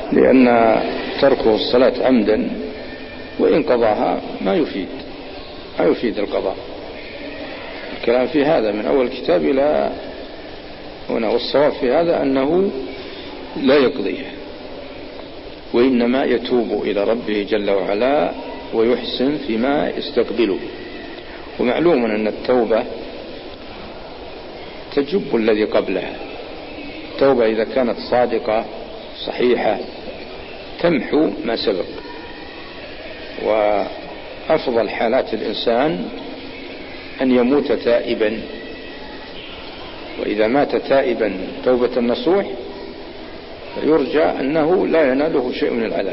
لأن تركه الصلاة عمدا وإن قضاها ما يفيد القضاء. الكلام في هذا من أول الكتاب إلى هنا، والصواب في هذا أنه لا يقضيها، وإنما يتوب إلى ربه جل وعلا ويحسن فيما يستقبله. ومعلوم أن التوبة تجب الذي قبلها. التوبة إذا كانت صادقة صحيحة تمحو ما سبق. وأفضل حالات الإنسان أن يموت تائبا، وإذا مات تائبا توبة نصوح فيرجى أنه لا يناله شيء من العذاب،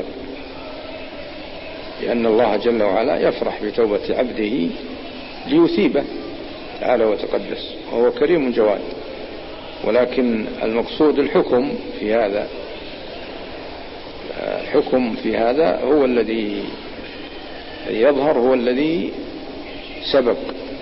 لأن الله جل وعلا يفرح بتوبة عبده ليثيبه تعالى وتقدس، وهو كريم جواد. ولكن المقصود الحكم في هذا، الحكم في هذا هو الذي يظهر، هو الذي سبق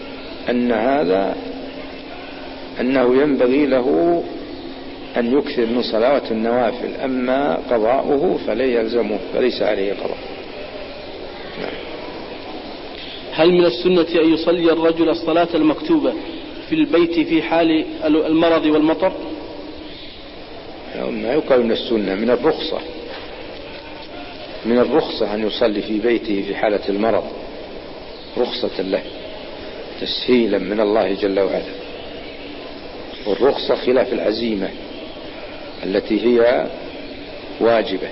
أنه ينبغي له أن يكثر من صلاة النوافل، أما قضاؤه فلن يلزمه، فليس عليه قضاء. هل من السنة أن يصلي الرجل الصلاة المكتوبة في البيت في حال المرض والمطر؟ ما يقال من السنة، من الرخصة أن يصلي في بيته في حالة المرض، رخصة له تسهيلا من الله جل وعلا. والرخصة خلاف العزيمة التي هي واجبة.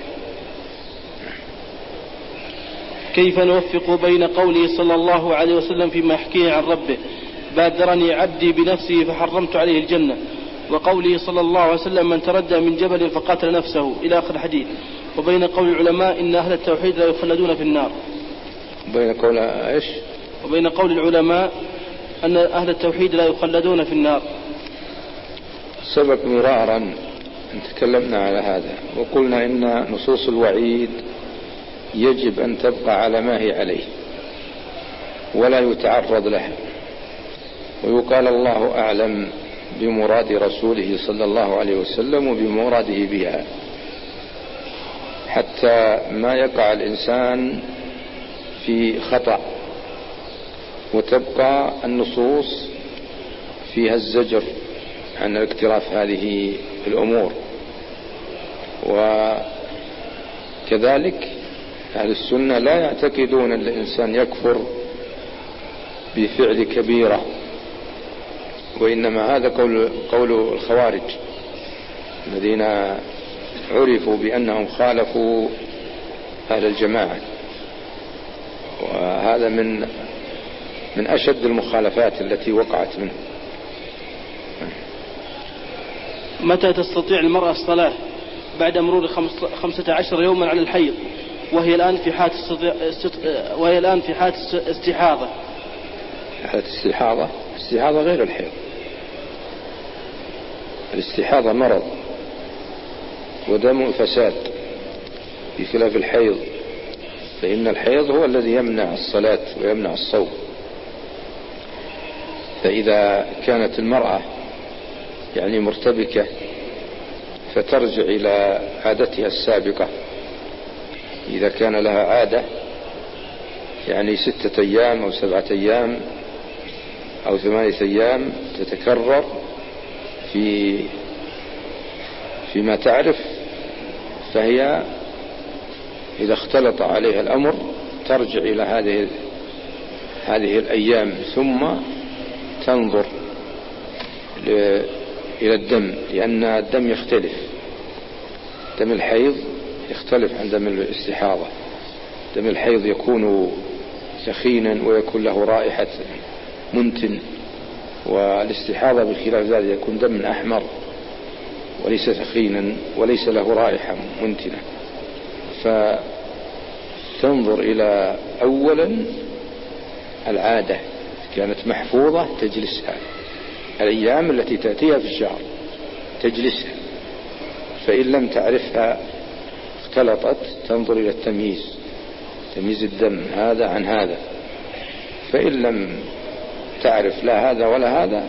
كيف نوفق بين قوله صلى الله عليه وسلم فيما يحكيه عن ربه بادرني عبدي بنفسه فحرمت عليه الجنة، وقوله صلى الله عليه وسلم من تردى من جبل فقاتل نفسه إلى آخر الحديث، وبين قول العلماء إن أهل التوحيد لا يخلدون في النار؟ وبين قول العلماء أن أهل التوحيد لا يخلدون في النار. سبق مرارا أن تكلمنا على هذا وقلنا إن نصوص الوعيد يجب أن تبقى على ما هي عليه ولا يتعرض لها، ويقال الله أعلم بمراد رسوله صلى الله عليه وسلم وبمراده بها، حتى ما يقع الإنسان في خطأ وتبقى النصوص فيها الزجر عن اقتراف هذه الأمور. وكذلك أهل السنة لا يعتقدون أن الإنسان يكفر بفعل كبيرة، وإنما هذا قول الخوارج الذين عرفوا بأنهم خالفوا أهل الجماعة، وهذا من أشد المخالفات التي وقعت منه. متى تستطيع المرأة الصلاة بعد مرور 15 يوما على الحيض وهي الآن في حالة استحاضة؟ استحاضة غير الحيض. الاستحاضة مرض ودم فساد بخلاف الحيض، فإن الحيض هو الذي يمنع الصلاة ويمنع الصوم. فإذا كانت المرأة يعني مرتبكة فترجع إلى عادتها السابقة. إذا كان لها عادة يعني 6 أيام أو 7 أيام أو 8 أيام تتكرر فيما تعرف، فهي إذا اختلط عليها الأمر ترجع إلى هذه الأيام ثم تنظر إلى الدم، لأن الدم يختلف. دم الحيض يختلف عن دم الاستحاضة. دم الحيض يكون سخينا ويكون له رائحة منتن، والاستحاضة بخلاف ذلك يكون دم أحمر وليس سخينا وليس له رائحة منتنة. فتنظر إلى أولا العادة كانت محفوظة تجلسها، الأيام التي تأتيها في الشهر تجلسها، فإن لم تعرفها اختلطت تنظر إلى تمييز الدم هذا عن هذا، فإن لم تعرف لا هذا ولا هذا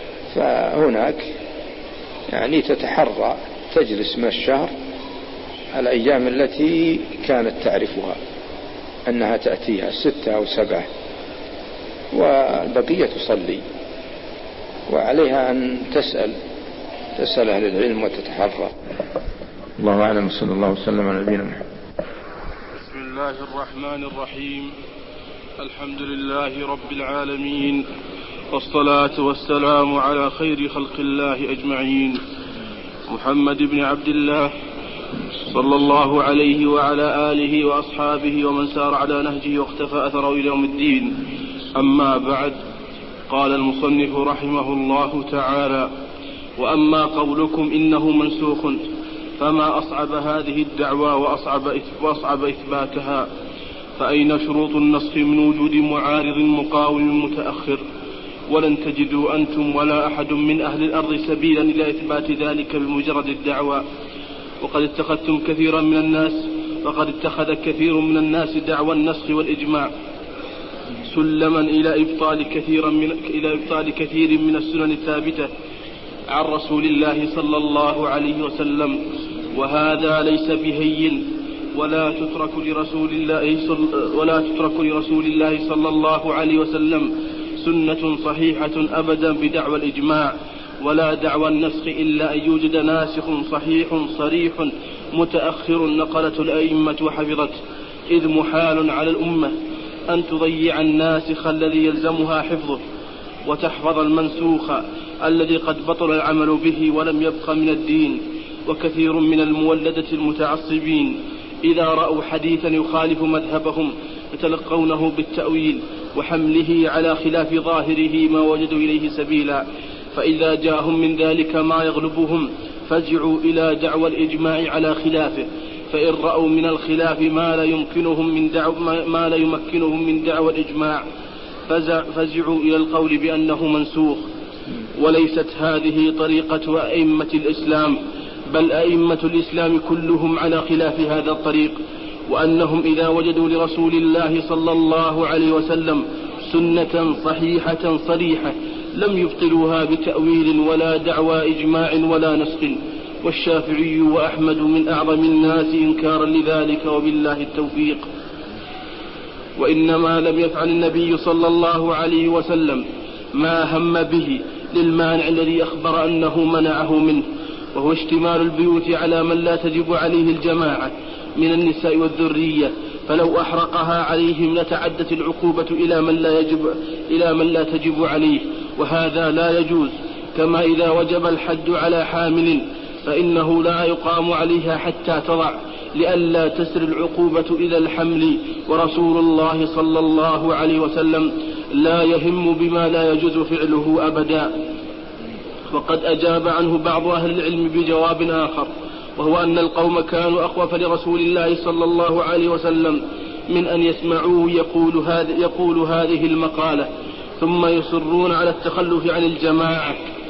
فهناك يعني تتحرى تجلس من الشهر الأيام التي كانت تعرفها أنها تأتيها 6 أو 7، والبقية تصلي، وعليها أن تسأل أهل العلم وتتحرى. الله أعلم، صلى الله وسلم على نبينا محمد. بسم الله الرحمن الرحيم. الحمد لله رب العالمين، والصلاة والسلام على خير خلق الله أجمعين، محمد بن عبد الله صلى الله عليه وعلى آله وأصحابه ومن سار على نهجه واختفى أثره إلى يوم الدين. أما بعد، قال المصنف رحمه الله تعالى: وأما قولكم إنه منسوخ فما أصعب هذه الدعوى وأصعب إثباتها، فأين شروط النسخ من وجود معارض مقاوم متأخر؟ ولن تجدوا أنتم ولا أحد من أهل الأرض سبيلا إلى إثبات ذلك بمجرد الدعوى. وقد اتخذ كثير من الناس دعوى النسخ والإجماع سلما إلى إبطال كثير من السنن الثابتة عن رسول الله صلى الله عليه وسلم، وهذا ليس بهين، ولا تترك لرسول الله صلى الله عليه وسلم سنة صحيحة أبدا بدعوى الإجماع ولا دعوى النسخ إلا أن يوجد ناسخ صحيح صريح متأخر نقلته الأئمة وحفظته، إذ محال على الأمة أن تضيع الناسخ الذي يلزمها حفظه وتحفظ المنسوخ الذي قد بطل العمل به ولم يبق من الدين. وكثير من المولدة المتعصبين إذا رأوا حديثا يخالف مذهبهم يتلقونه بالتأويل وحمله على خلاف ظاهره ما وجدوا إليه سبيلا، فإذا جاءهم من ذلك ما يغلبهم فزعوا إلى دعوى الإجماع على خلافه، فإن رأوا من الخلاف ما لا يمكنهم من دعوى الإجماع فزعوا إلى القول بأنه منسوخ. وليست هذه طريقة أئمة الإسلام، بل أئمة الإسلام كلهم على خلاف هذا الطريق، وأنهم إذا وجدوا لرسول الله صلى الله عليه وسلم سنة صحيحة صريحة لم يبطلوها بتأويل ولا دعوى إجماع ولا نسخ. والشافعي وأحمد من أعظم الناس إنكارا لذلك، وبالله التوفيق. وإنما لم يفعل النبي صلى الله عليه وسلم ما هم به للمانع الذي أخبر أنه منعه منه، وهو اشتمال البيوت على من لا تجب عليه الجماعة من النساء والذرية، فلو أحرقها عليهم لتعدت العقوبة إلى من لا تجب عليه، وهذا لا يجوز. كما إذا وجب الحد على حامل فإنه لا يقام عليها حتى تضع لئلا تسر العقوبة إلى الحمل، ورسول الله صلى الله عليه وسلم لا يهم بما لا يجوز فعله أبدا. وقد أجاب عنه بعض أهل العلم بجواب آخر، وهو أن القوم كانوا أخوف لرسول الله صلى الله عليه وسلم من أن يسمعوه يقول هذه المقالة ثم يصرون على التخلف عن الجماعة.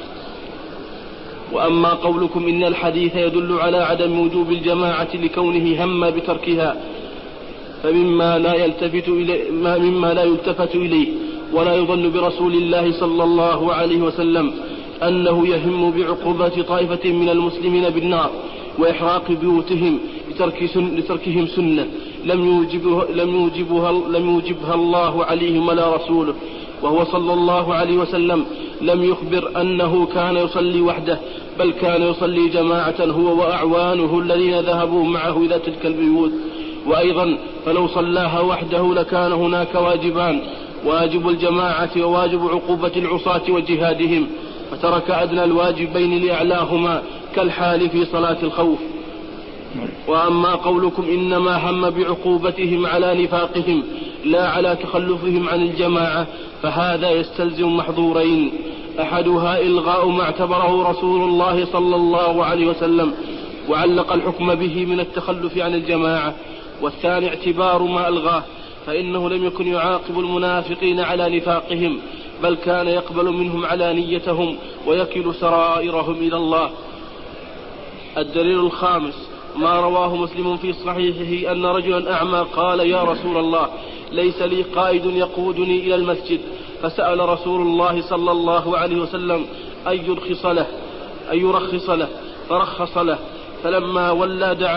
وأما قولكم إن الحديث يدل على عدم وجوب الجماعة لكونه هم بتركها فمما لا يلتفت إليه ولا يظن برسول الله صلى الله عليه وسلم أنه يهم بعقوبة طائفة من المسلمين بالنار وإحراق بيوتهم لتركهم سنة لم يوجبها الله عليهم ولا رسوله، وهو صلى الله عليه وسلم لم يخبر أنه كان يصلي وحده، بل كان يصلي جماعة هو وأعوانه الذين ذهبوا معه إلى تلك البيوت. وأيضا فلو صلاها وحده لكان هناك واجبان: واجب الجماعة وواجب عقوبة العصاة وجهادهم، فترك أدنى الواجبين لأعلاهما كالحال في صلاة الخوف. وأما قولكم إنما هم بعقوبتهم على نفاقهم لا على تخلفهم عن الجماعة فهذا يستلزم محظورين: أحدها إلغاء ما اعتبره رسول الله صلى الله عليه وسلم وعلق الحكم به من التخلف عن الجماعة، والثاني اعتبار ما ألغاه، فإنه لم يكن يعاقب المنافقين على نفاقهم، بل كان يقبل منهم علانيتهم ويكل سرائرهم إلى الله. الدليل الخامس ما رواه مسلم في صحيحه أن رجلا أعمى قال: يا رسول الله، ليس لي قائد يقودني إلى المسجد، فسأل رسول الله صلى الله عليه وسلم أن يرخص له فرخص له، فلما ولى دعاه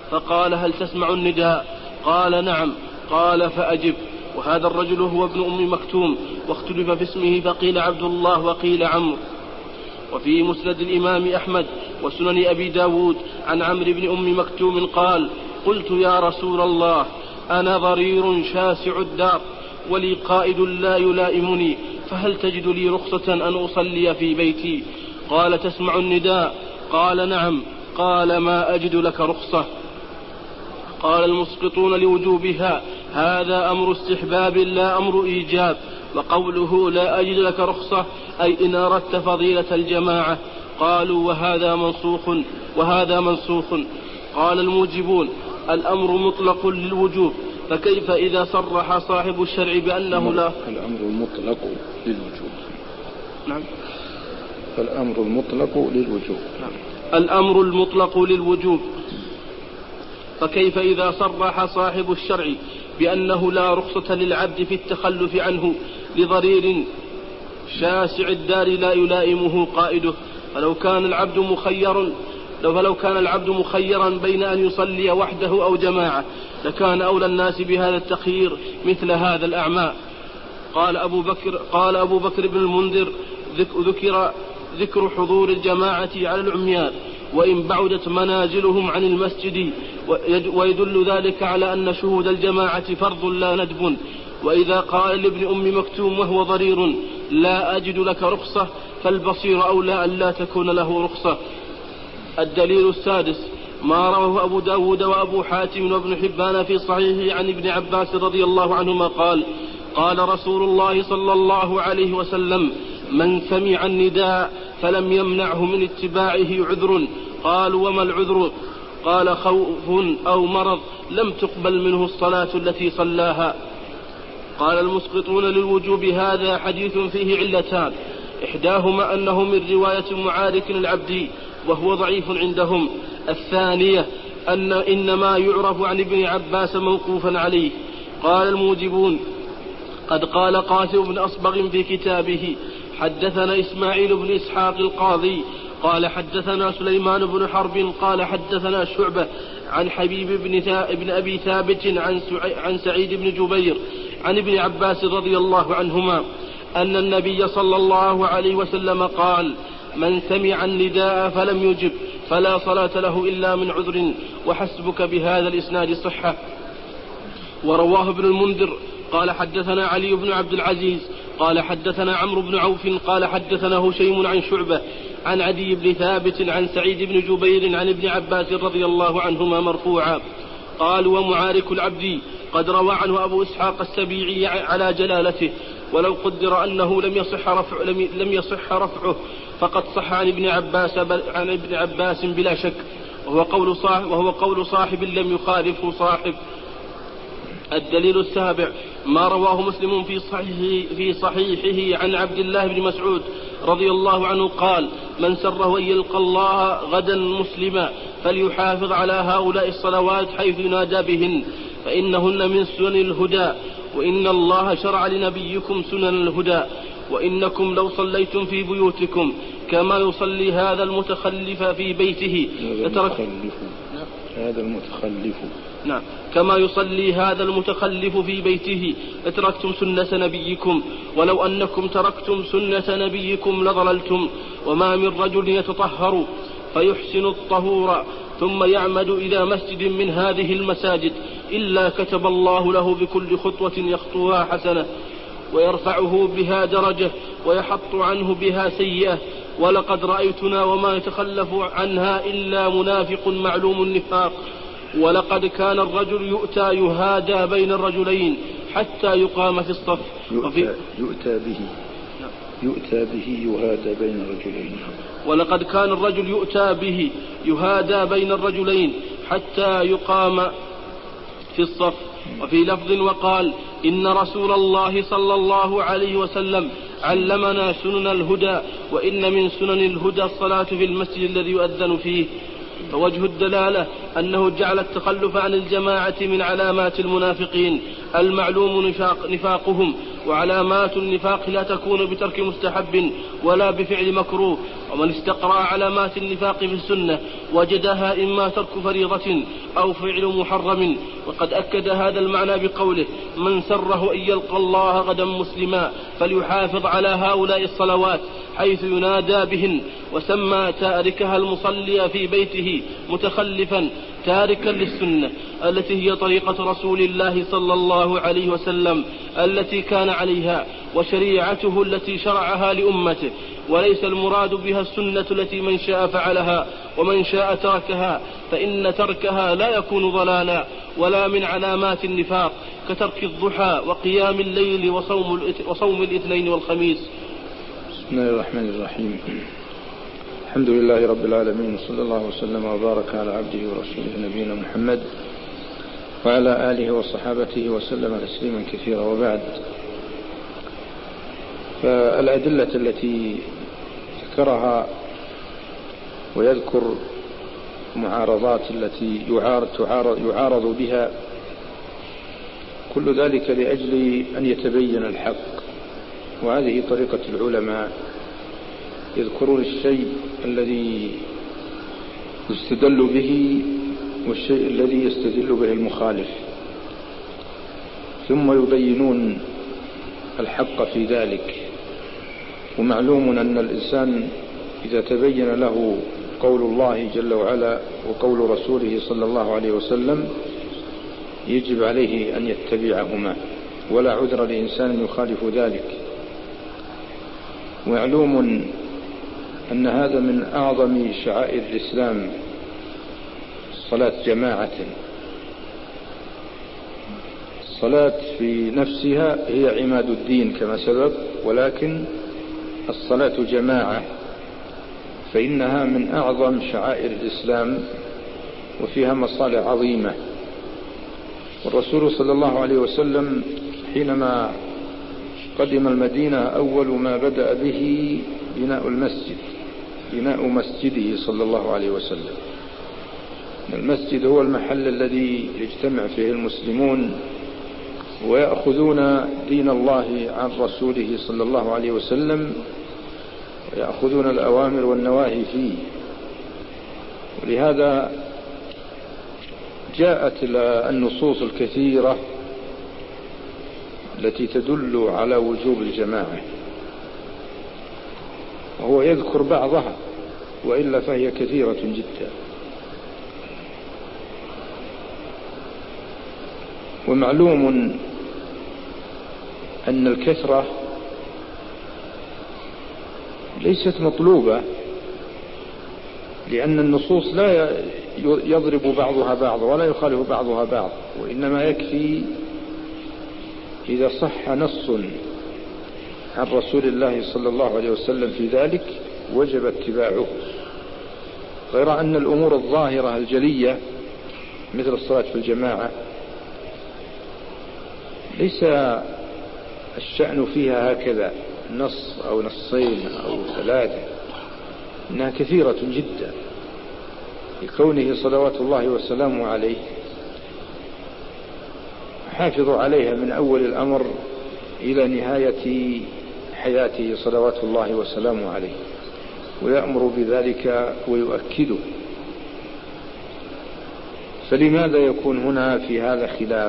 فقال هل تسمع النداء؟ قال نعم. قال فأجب. وهذا الرجل هو ابن أم مكتوم، واختلف في اسمه فقيل عبد الله وقيل عمرو. وفي مسند الإمام أحمد وسنن أبي داود عن عمرو بن أم مكتوم قال قلت يا رسول الله أنا ضرير شاسع الدار ولي قائد لا يلائمني، فهل تجد لي رخصة أن أصلي في بيتي؟ قال تسمع النداء؟ قال نعم. قال ما أجد لك رخصة. قال المسقطون لوجوبها هذا أمر استحباب لا أمر إيجاب. وقوله لا أجد لك رخصة أي إن أردت فضيلة الجماعة. قالوا وهذا منسوخ. قال الموجبون الأمر مطلق للوجوب، فكيف إذا صرح صاحب الشرع بأنه لا؟ الأمر المطلق للوجوب. نعم. الأمر المطلق للوجوب. نعم. الأمر المطلق للوجوب، فكيف إذا صرح صاحب الشرع بأنه لا رخصة للعبد في التخلف عنه لضرير شاسع الدار لا يلائمه قائده؟ فلو كان العبد مخيرا بين أن يصلي وحده أو جماعة لكان أولى الناس بهذا التخيير مثل هذا الأعمى. قال أبو بكر بن المنذر ذكر حضور الجماعة على العميان وإن بعدت منازلهم عن المسجد، ويدل ذلك على أن شهود الجماعة فرض لا ندب. وإذا قال لابن أم مكتوم وهو ضرير لا أجد لك رخصة فالبصير أولى أن لا تكون له رخصة. الدليل السادس ما رواه أبو داود وأبو حاتم وابن حبان في صحيحه عن ابن عباس رضي الله عنهما قال قال رسول الله صلى الله عليه وسلم من سمع النداء فلم يمنعه من اتباعه عذر. قالوا وما العذر؟ قال خوف أو مرض لم تقبل منه الصلاة التي صلاها. قال المسقطون للوجوب هذا حديث فيه علتان، إحداهما أنه من رواية معارك العبدي وهو ضعيف عندهم، الثانية أن إنما يعرف عن ابن عباس موقوفا عليه. قال الموجبون قد قال قاسم بن أصبغ في كتابه حدثنا إسماعيل بن إسحاق القاضي قال حدثنا سليمان بن حرب قال حدثنا شعبة عن حبيب بن أبي ثابت عن سعيد بن جبير عن ابن عباس رضي الله عنهما أن النبي صلى الله عليه وسلم قال من سمع النداء فلم يجب فلا صلاة له إلا من عذر، وحسبك بهذا الإسناد صحة. ورواه ابن المنذر قال حدثنا علي بن عبد العزيز قال حدثنا عمرو بن عوف قال حدثنا هشيم عن شعبة عن عدي بن ثابت عن سعيد بن جبير عن ابن عباس رضي الله عنهما مرفوعا. قال ومعارك العبد قد روى عنه أبو إسحاق السبيعي على جلالته، ولو قدر أنه لم يصح رفعه فقد صح عن ابن عباس بلا شك، وهو قول صاحب لم يخالفه صاحب. الدليل السابع ما رواه مسلم في صحيحه عن عبد الله بن مسعود رضي الله عنه قال من سره أن يلقى الله غدا مسلما فليحافظ على هؤلاء الصلوات حيث ينادى بهن فإنهن من سنن الهدى، وإن الله شرع لنبيكم سنن الهدى، وإنكم لو صليتم في بيوتكم كما يصلي هذا المتخلف في بيته كما يصلي هذا المتخلف في بيته لتركتم سنة نبيكم، ولو أنكم تركتم سنة نبيكم لضللتم. وما من رجل يتطهر فيحسن الطهور ثم يعمد إلى مسجد من هذه المساجد إلا كتب الله له بكل خطوة يخطوها حسنة ويرفعه بها درجة ويحط عنه بها سيئة. ولقد رأيتنا وما يتخلف عنها إلا منافق معلوم النفاق. ولقد كان الرجل يؤتى يهادى بين الرجلين حتى يقام في الصف يؤتى به يهادى بين الرجلين. ولقد كان الرجل يؤتى به يهادى بين الرجلين حتى يقام في الصف. وفي لفظ وقال إن رسول الله صلى الله عليه وسلم علمنا سنن الهدى، وإن من سنن الهدى الصلاة في المسجد الذي يؤذن فيه. فوجه الدلالة أنه جعل التخلف عن الجماعة من علامات المنافقين المعلوم نفاقهم، وعلامات النفاق لا تكون بترك مستحب ولا بفعل مكروه. ومن استقرأ علامات النفاق في السنة وجدها إما ترك فريضة أو فعل محرم. وقد أكد هذا المعنى بقوله: من سره أن يلقى الله غدا مسلما فليحافظ على هؤلاء الصلوات، حيث ينادى بهن. وسمى تاركها المصلي في بيته متخلفا تاركا للسنة التي هي طريقة رسول الله صلى الله عليه وسلم التي كان عليها وشريعته التي شرعها لأمته، وليس المراد بها السنة التي من شاء فعلها ومن شاء تركها، فإن تركها لا يكون ضلالا ولا من علامات النفاق كترك الضحى وقيام الليل وصوم الاثنين والخميس. بسم الله الرحمن الرحيم. الحمد لله رب العالمين، صلى الله وسلم وبارك على عبده ورسوله نبينا محمد وعلى آله وصحابته وسلم تسليما كثيرا. وبعد، فالأدلة التي ذكرها ويذكر معارضات التي يعارض بها، كل ذلك لأجل أن يتبين الحق. وهذه طريقة العلماء، يذكرون الشيء الذي يستدل به والشيء الذي يستدل به المخالف، ثم يبينون الحق في ذلك. ومعلوم أن الإنسان إذا تبين له قول الله جل وعلا وقول رسوله صلى الله عليه وسلم يجب عليه أن يتبعهما، ولا عذر لإنسان يخالف ذلك. معلوم أن هذا من أعظم شعائر الإسلام، الصلاة جماعة. الصلاة في نفسها هي عماد الدين كما سبق، ولكن الصلاة جماعة فإنها من أعظم شعائر الإسلام وفيها مصالح عظيمة. والرسول صلى الله عليه وسلم حينما قدم المدينة أول ما بدأ به بناء المسجد، بناء مسجده صلى الله عليه وسلم. المسجد هو المحل الذي يجتمع فيه المسلمون ويأخذون دين الله عن رسوله صلى الله عليه وسلم، ويأخذون الأوامر والنواهي فيه. ولهذا جاءت النصوص الكثيرة التي تدل على وجوب الجماعة، وهو يذكر بعضها، وإلا فهي كثيرة جدا. ومعلوم أن الكثرة ليست مطلوبة، لأن النصوص لا يضرب بعضها بعض ولا يخالف بعضها بعض، وإنما يكفي إذا صح نص عن رسول الله صلى الله عليه وسلم في ذلك وجب اتباعه. غير أن الأمور الظاهرة الجلية مثل الصلاة في الجماعة ليس الشأن فيها هكذا نص أو نصين أو ثلاثة، إنها كثيرة جدا لكونه صلوات الله وسلامه عليه حافظوا عليها من أول الأمر إلى نهاية حياته صلوات الله وسلامه عليه، ويأمر بذلك ويؤكده. فلماذا يكون هنا في هذا خلاف،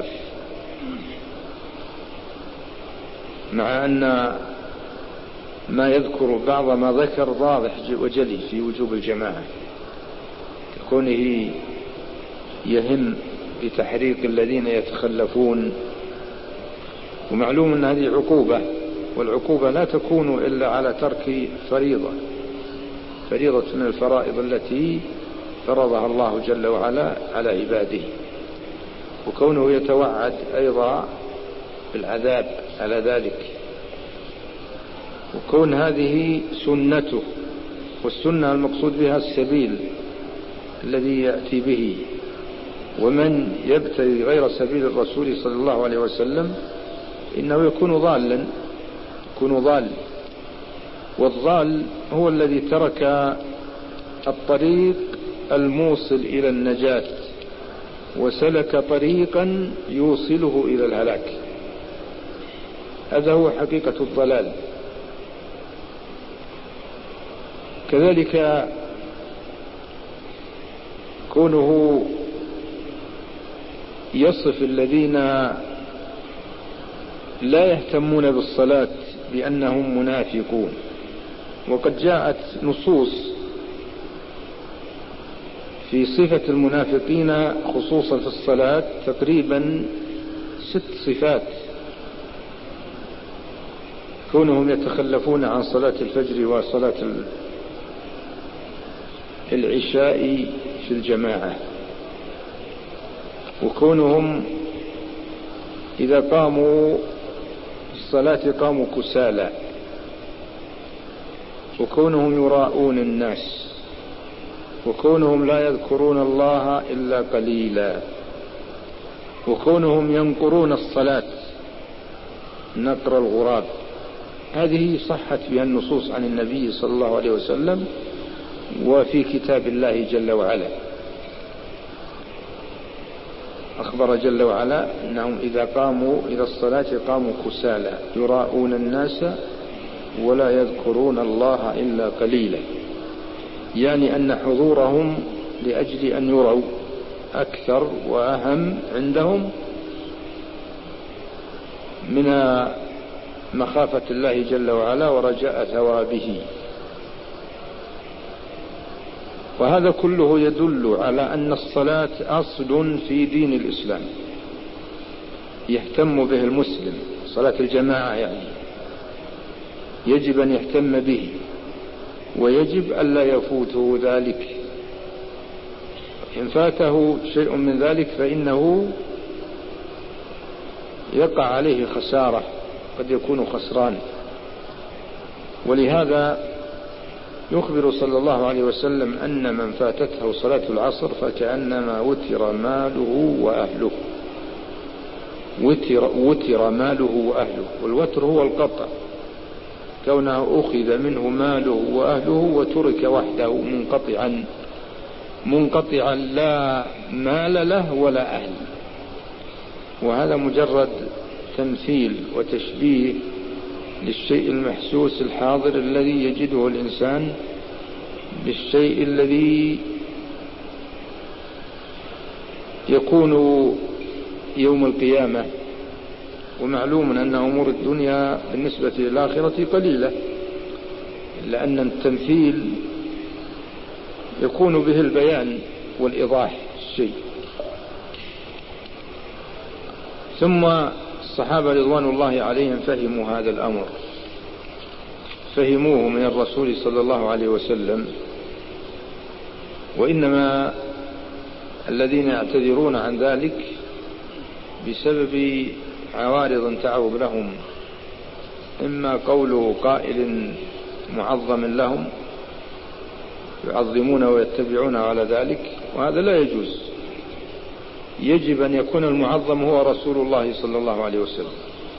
مع أن ما يذكر بعض ما ذكر واضح وجلي في وجوب الجماعة، كونه يهم بتحريق الذين يتخلفون. ومعلوم أن هذه عقوبة، والعقوبة لا تكون إلا على ترك فريضة من الفرائض التي فرضها الله جل وعلا على عباده، وكونه يتوعد أيضا بالعذاب على ذلك، وكون هذه سنته. والسنة المقصود بها السبيل الذي يأتي به، ومن يبتغي غير سبيل الرسول صلى الله عليه وسلم إنه يكون ضال. والضال هو الذي ترك الطريق الموصل إلى النجاة وسلك طريقا يوصله إلى الهلاك. هذا هو حقيقة الضلال. كذلك كونه يصف الذين لا يهتمون بالصلاة بأنهم منافقون، وقد جاءت نصوص في صفة المنافقين خصوصا في الصلاة تقريبا 6 صفات: كونهم يتخلفون عن صلاة الفجر وصلاة العشاء في الجماعة، وكونهم إذا قاموا الصلاة قاموا كسالى، وكونهم يراءون الناس، وكونهم لا يذكرون الله إلا قليلا، وكونهم ينقرون الصلاة نقر الغراب. هذه صحت بها النصوص عن النبي صلى الله عليه وسلم وفي كتاب الله جل وعلا. أخبر جل وعلا أنهم إذا قاموا إلى الصلاة قاموا كسالى يراءون الناس ولا يذكرون الله إلا قليلا، يعني أن حضورهم لأجل أن يروا أكثر وأهم عندهم من مخافة الله جل وعلا ورجاء ثوابه. وهذا كله يدل على أن الصلاة أصل في دين الإسلام يهتم به المسلم، صلاة الجماعة يعني يجب أن يهتم به، ويجب ألا يفوته ذلك. إن فاته شيء من ذلك فإنه يقع عليه خسارة، قد يكون خسران. ولهذا يخبر صلى الله عليه وسلم أن من فاتته صلاة العصر فكأنما وتر ماله وأهله. وتر ماله وأهله، والوتر هو القطع، كونه أخذ منه ماله وأهله وترك وحده منقطعا لا مال له ولا أهل. وهذا مجرد تمثيل وتشبيه للشيء المحسوس الحاضر الذي يجده الإنسان بالشيء الذي يكون يوم القيامة. ومعلوم أن أمور الدنيا بالنسبة للآخرة قليلة، لأن التمثيل يكون به البيان والإيضاح الشيء. ثم الصحابة رضوان الله عليهم فهموا هذا الأمر، فهموه من الرسول صلى الله عليه وسلم. وإنما الذين يعتذرون عن ذلك بسبب عوارض تعرض لهم، إما قوله قائل معظم لهم يعظمون ويتبعون على ذلك، وهذا لا يجوز. يجب أن يكون المعظم هو رسول الله صلى الله عليه وسلم،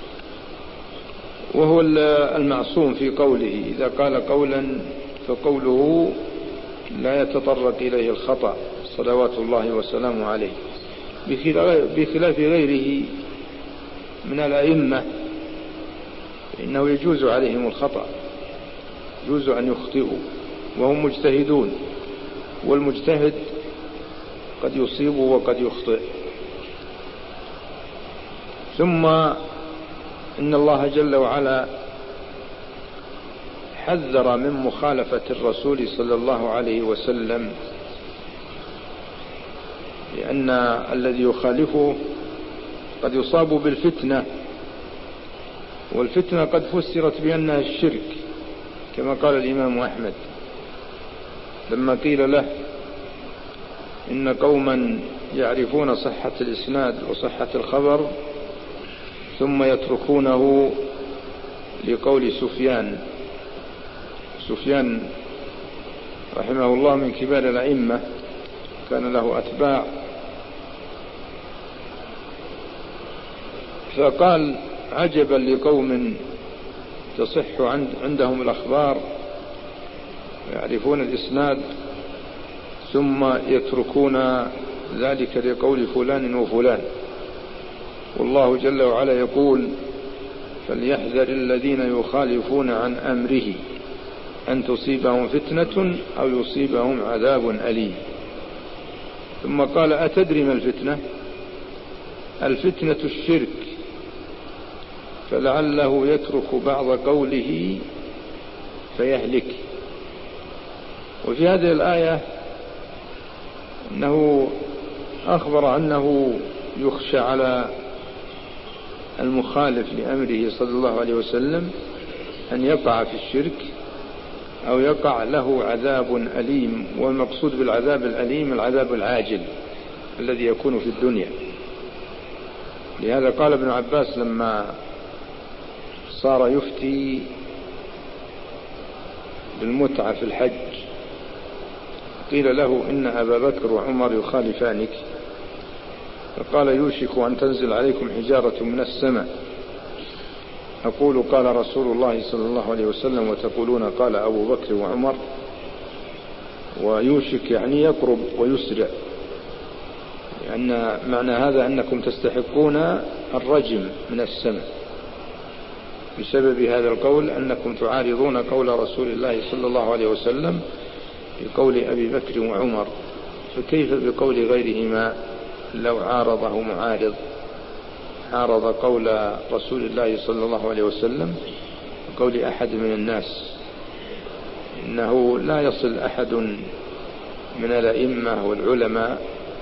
وهو المعصوم في قوله، إذا قال قولا فقوله لا يتطرق إليه الخطأ صلوات الله وسلامه عليه، بخلاف غيره من الأئمة إنه يجوز عليهم الخطأ، يجوز أن يخطئوا وهم مجتهدون، والمجتهد قد يصيب وقد يخطئ. ثم إن الله جل وعلا حذر من مخالفة الرسول صلى الله عليه وسلم، لأن الذي يخالفه قد يصاب بالفتنة، والفتنة قد فسرت بأنها الشرك، كما قال الإمام أحمد لما قيل له إن قوما يعرفون صحة الإسناد وصحة الخبر ثم يتركونه لقول سفيان رحمه الله من كبار الأئمة، كان له أتباع، فقال عجبا لقوم تصح عندهم الأخبار يعرفون الإسناد ثم يتركون ذلك لقول فلان وفلان، والله جل وعلا يقول فليحذر الذين يخالفون عن أمره أن تصيبهم فتنة أو يصيبهم عذاب أليم. ثم قال أتدري ما الفتنة؟ الفتنة الشرك، فلعله يترك بعض قوله فيهلك. وفي هذه الآية أنه أخبر أنه يخشى على المخالف لأمره صلى الله عليه وسلم أن يقع في الشرك أو يقع له عذاب أليم. والمقصود بالعذاب الأليم العذاب العاجل الذي يكون في الدنيا. لهذا قال ابن عباس لما صار يفتي بالمتعة في الحج قيل له إن أبا بكر وعمر يخالفانك، فقال يوشك أن تنزل عليكم حجارة من السماء، أقول قال رسول الله صلى الله عليه وسلم وتقولون قال أبو بكر وعمر. ويوشك يعني يقرب ويسرع، لأن معنى هذا أنكم تستحقون الرجم من السماء بسبب هذا القول، أنكم تعارضون قول رسول الله صلى الله عليه وسلم بقول أبي بكر وعمر، فكيف بقول غيرهما لو عارضه معارض، عارض قول رسول الله صلى الله عليه وسلم بقول أحد من الناس. إنه لا يصل أحد من الأئمة والعلماء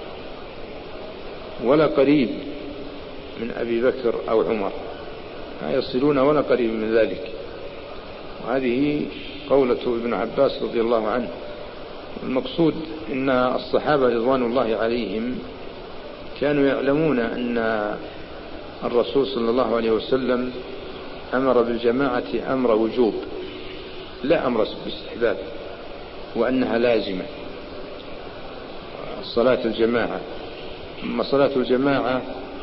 ولا قريب من أبي بكر أو عمر، لا يصلون ولا قريب من ذلك. وهذه قولة ابن عباس رضي الله عنه. المقصود إن الصحابة رضوان الله عليهم كانوا يعلمون أن الرسول صلى الله عليه وسلم أمر بالجماعة أمر وجوب لا أمر باستحباب، وأنها لازمة صلاة الجماعة. أما صلاة الجماعة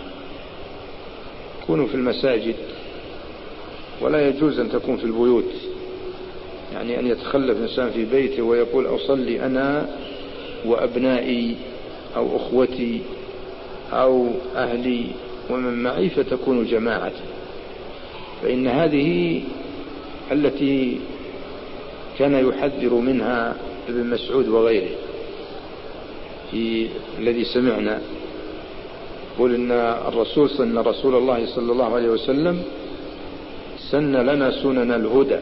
تكون في المساجد ولا يجوز أن تكون في البيوت، يعني أن يتخلف إنسان في بيته ويقول أصلي أنا وأبنائي أو أخوتي أو أهلي ومن معي فتكون جماعة. فإن هذه التي كان يحذر منها ابن مسعود وغيره في الذي سمعنا، يقول إن رسول الله صلى الله عليه وسلم سن لنا سنن الهدى،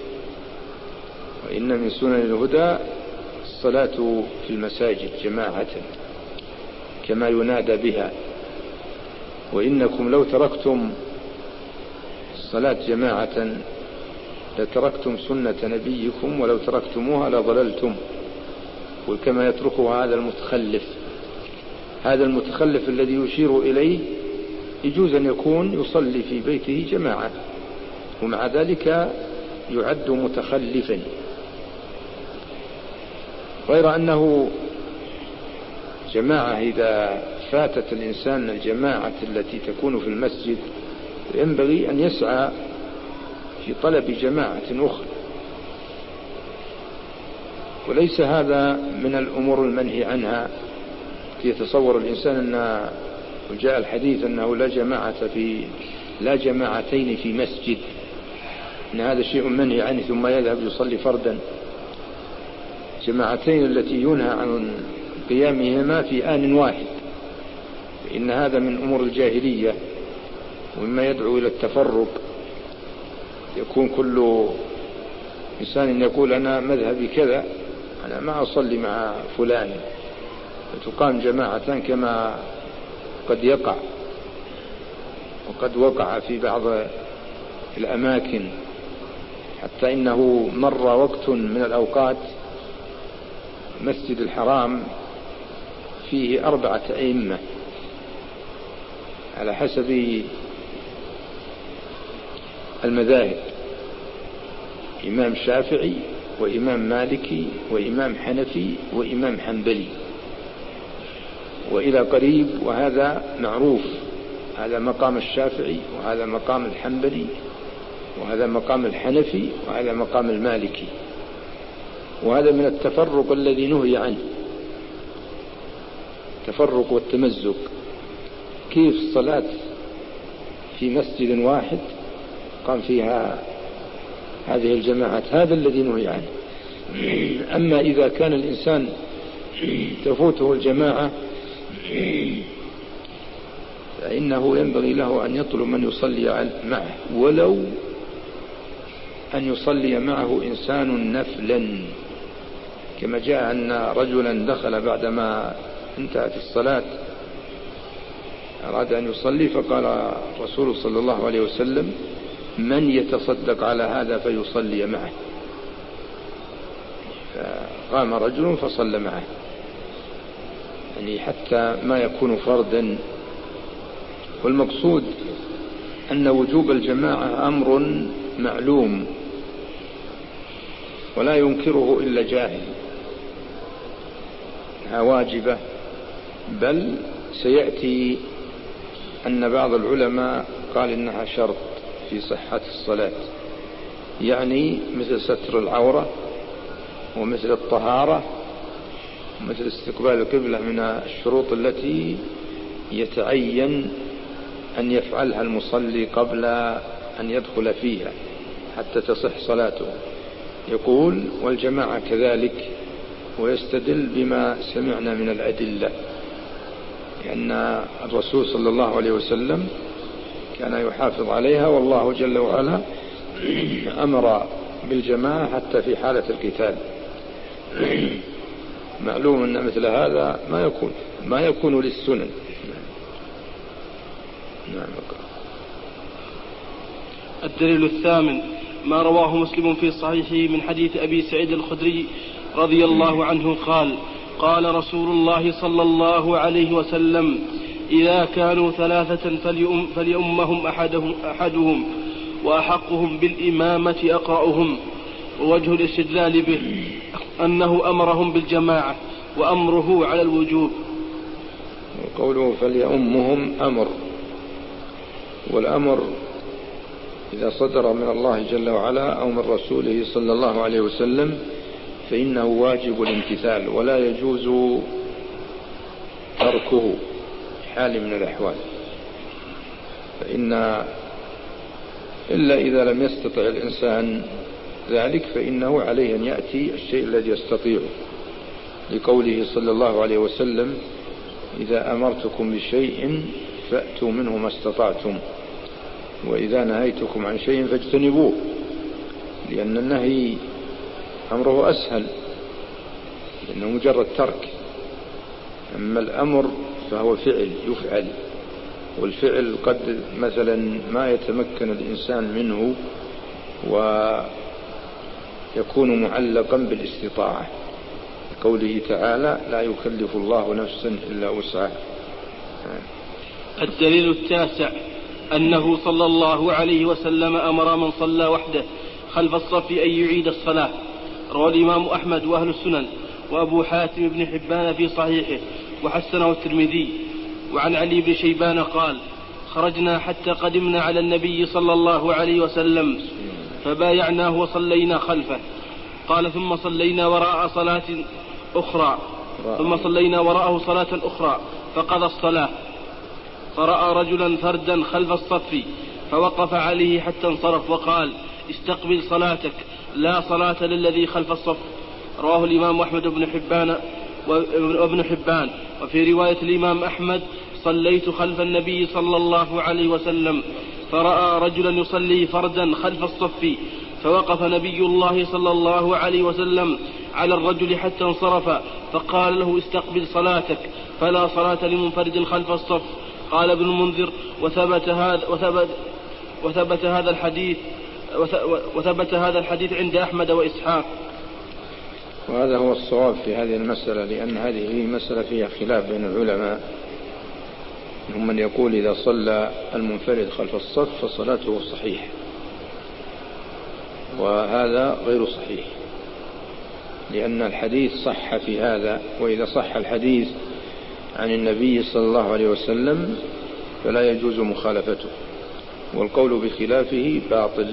وإن من سنن الهدى الصلاة في المساجد جماعة كما ينادى بها، وإنكم لو تركتم الصلاة جماعة لتركتم سنة نبيكم ولو تركتموها لضللتم. وكما يتركها هذا المتخلف، هذا المتخلف الذي يشير إليه يجوز أن يكون يصلي في بيته جماعة ومع ذلك يعد متخلفا، غير أنه جماعة إذا فاتت الإنسان الجماعة التي تكون في المسجد ينبغي أن يسعى في طلب جماعة أخرى، وليس هذا من الأمور المنهي عنها. يتصور الإنسان أن جاء الحديث أنه لا جماعتين في مسجد، أن هذا شيء منهي عنه ثم يذهب يصلي فردا. جماعتين التي ينهى عن قيامهما في آن واحد، فإن هذا من أمور الجاهلية ومما يدعو إلى التفرق. يكون كل إنسان يقول أنا مذهبي كذا، أنا ما أصلي مع فلان، فتقام جماعة كما قد يقع وقد وقع في بعض الأماكن، حتى إنه مر وقت من الأوقات مسجد الحرام فيه 4 أئمة على حسب المذاهب، إمام شافعي وإمام مالكي وإمام حنفي وإمام حنبلي وإلى قريب، وهذا معروف، هذا مقام الشافعي وهذا مقام الحنبلي وهذا مقام الحنفي وهذا مقام المالكي. وهذا من التفرق الذي نهي عنه، التفرق والتمزق. كيف الصلاة في مسجد واحد تقام فيها هذه الجماعات، هذا الذي نهي عنه. أما إذا كان الإنسان تفوته الجماعة فإنه ينبغي له أن يطلب من يصلي معه، ولو أن يصلي معه إنسان نفلا، كما جاء أن رجلا دخل بعدما انتهت الصلاة أراد أن يصلي، فقال الرسول صلى الله عليه وسلم: من يتصدق على هذا فيصلي معه؟ فقام رجل فصلى معه، يعني حتى ما يكون فردا. والمقصود أن وجوب الجماعة أمر معلوم ولا ينكره إلا جاهل، إنها واجبة، بل سيأتي أن بعض العلماء قال إنها شرط في صحة الصلاة، يعني مثل ستر العورة ومثل الطهارة ومثل استقبال القبلة من الشروط التي يتعين أن يفعلها المصلي قبل أن يدخل فيها حتى تصح صلاته. يقول: والجماعة كذلك، ويستدل بما سمعنا من الأدلة، لأن الرسول صلى الله عليه وسلم كان يحافظ عليها، والله جل وعلا أمر بالجماعة حتى في حالة القتال. معلوم أن مثل هذا ما يكون للسنن. نعم. الدليل الثامن ما رواه مسلم في صحيحه من حديث أبي سعيد الخدري رضي الله عنه قال: قال رسول الله صلى الله عليه وسلم: إذا كانوا ثلاثة فليؤمهم أحدهم وأحقهم بالإمامة أقرأهم. ووجه الاستدلال به أنه أمرهم بالجماعة وأمره على الوجوب. وقوله فليؤمهم أمر، والأمر إذا صدر من الله جل وعلا أو من رسوله صلى الله عليه وسلم فإنه واجب الامتثال، ولا يجوز تركه حال من الأحوال، فإن إلا إذا لم يستطع الإنسان ذلك فإنه عليه أن يأتي الشيء الذي يستطيعه، لقوله صلى الله عليه وسلم: إذا أمرتكم بشيء فأتوا منه ما استطعتم، وإذا نهيتكم عن شيء فاجتنبوه، لأن النهي أمره أسهل لأنه مجرد ترك، أما الأمر فهو فعل يفعل، والفعل قد مثلا ما يتمكن الإنسان منه ويكون معلقا بالاستطاعة، قوله تعالى: لا يكلف الله نفسا إلا وسعها. الدليل التاسع أنه صلى الله عليه وسلم أمر من صلى وحده خلف الصف أن يعيد الصلاة. روى الإمام أحمد وأهل السنن وأبو حاتم بن حبان في صحيحه وحسنه الترمذي. وعن علي بن شيبان قال: خرجنا حتى قدمنا على النبي صلى الله عليه وسلم فبايعناه وصلينا خلفه. قال: ثم صلينا وراءه صلاة أخرى فقضى الصلاة، فرأى رجلا فردا خلف الصف فوقف عليه حتى انصرف وقال: استقبل صلاتك، لا صلاة للذي خلف الصف. رواه الإمام أحمد وابن حبان. وفي رواية الإمام أحمد: صليت خلف النبي صلى الله عليه وسلم فرأى رجلا يصلي فردا خلف الصف فوقف نبي الله صلى الله عليه وسلم على الرجل حتى انصرف فقال له: استقبل صلاتك، فلا صلاة لمنفرد خلف الصف. قال ابن المنذر: وثبت هذا الحديث عند أحمد وإسحاق. وهذا هو الصواب في هذه المسألة، لأن هذه مسألة فيها خلاف بين العلماء، هم من يقول إذا صلى المنفرد خلف الصف فصلاته صحيحة، وهذا غير صحيح، لأن الحديث صح في هذا، وإذا صح الحديث عن النبي صلى الله عليه وسلم فلا يجوز مخالفته، والقول بخلافه باطل.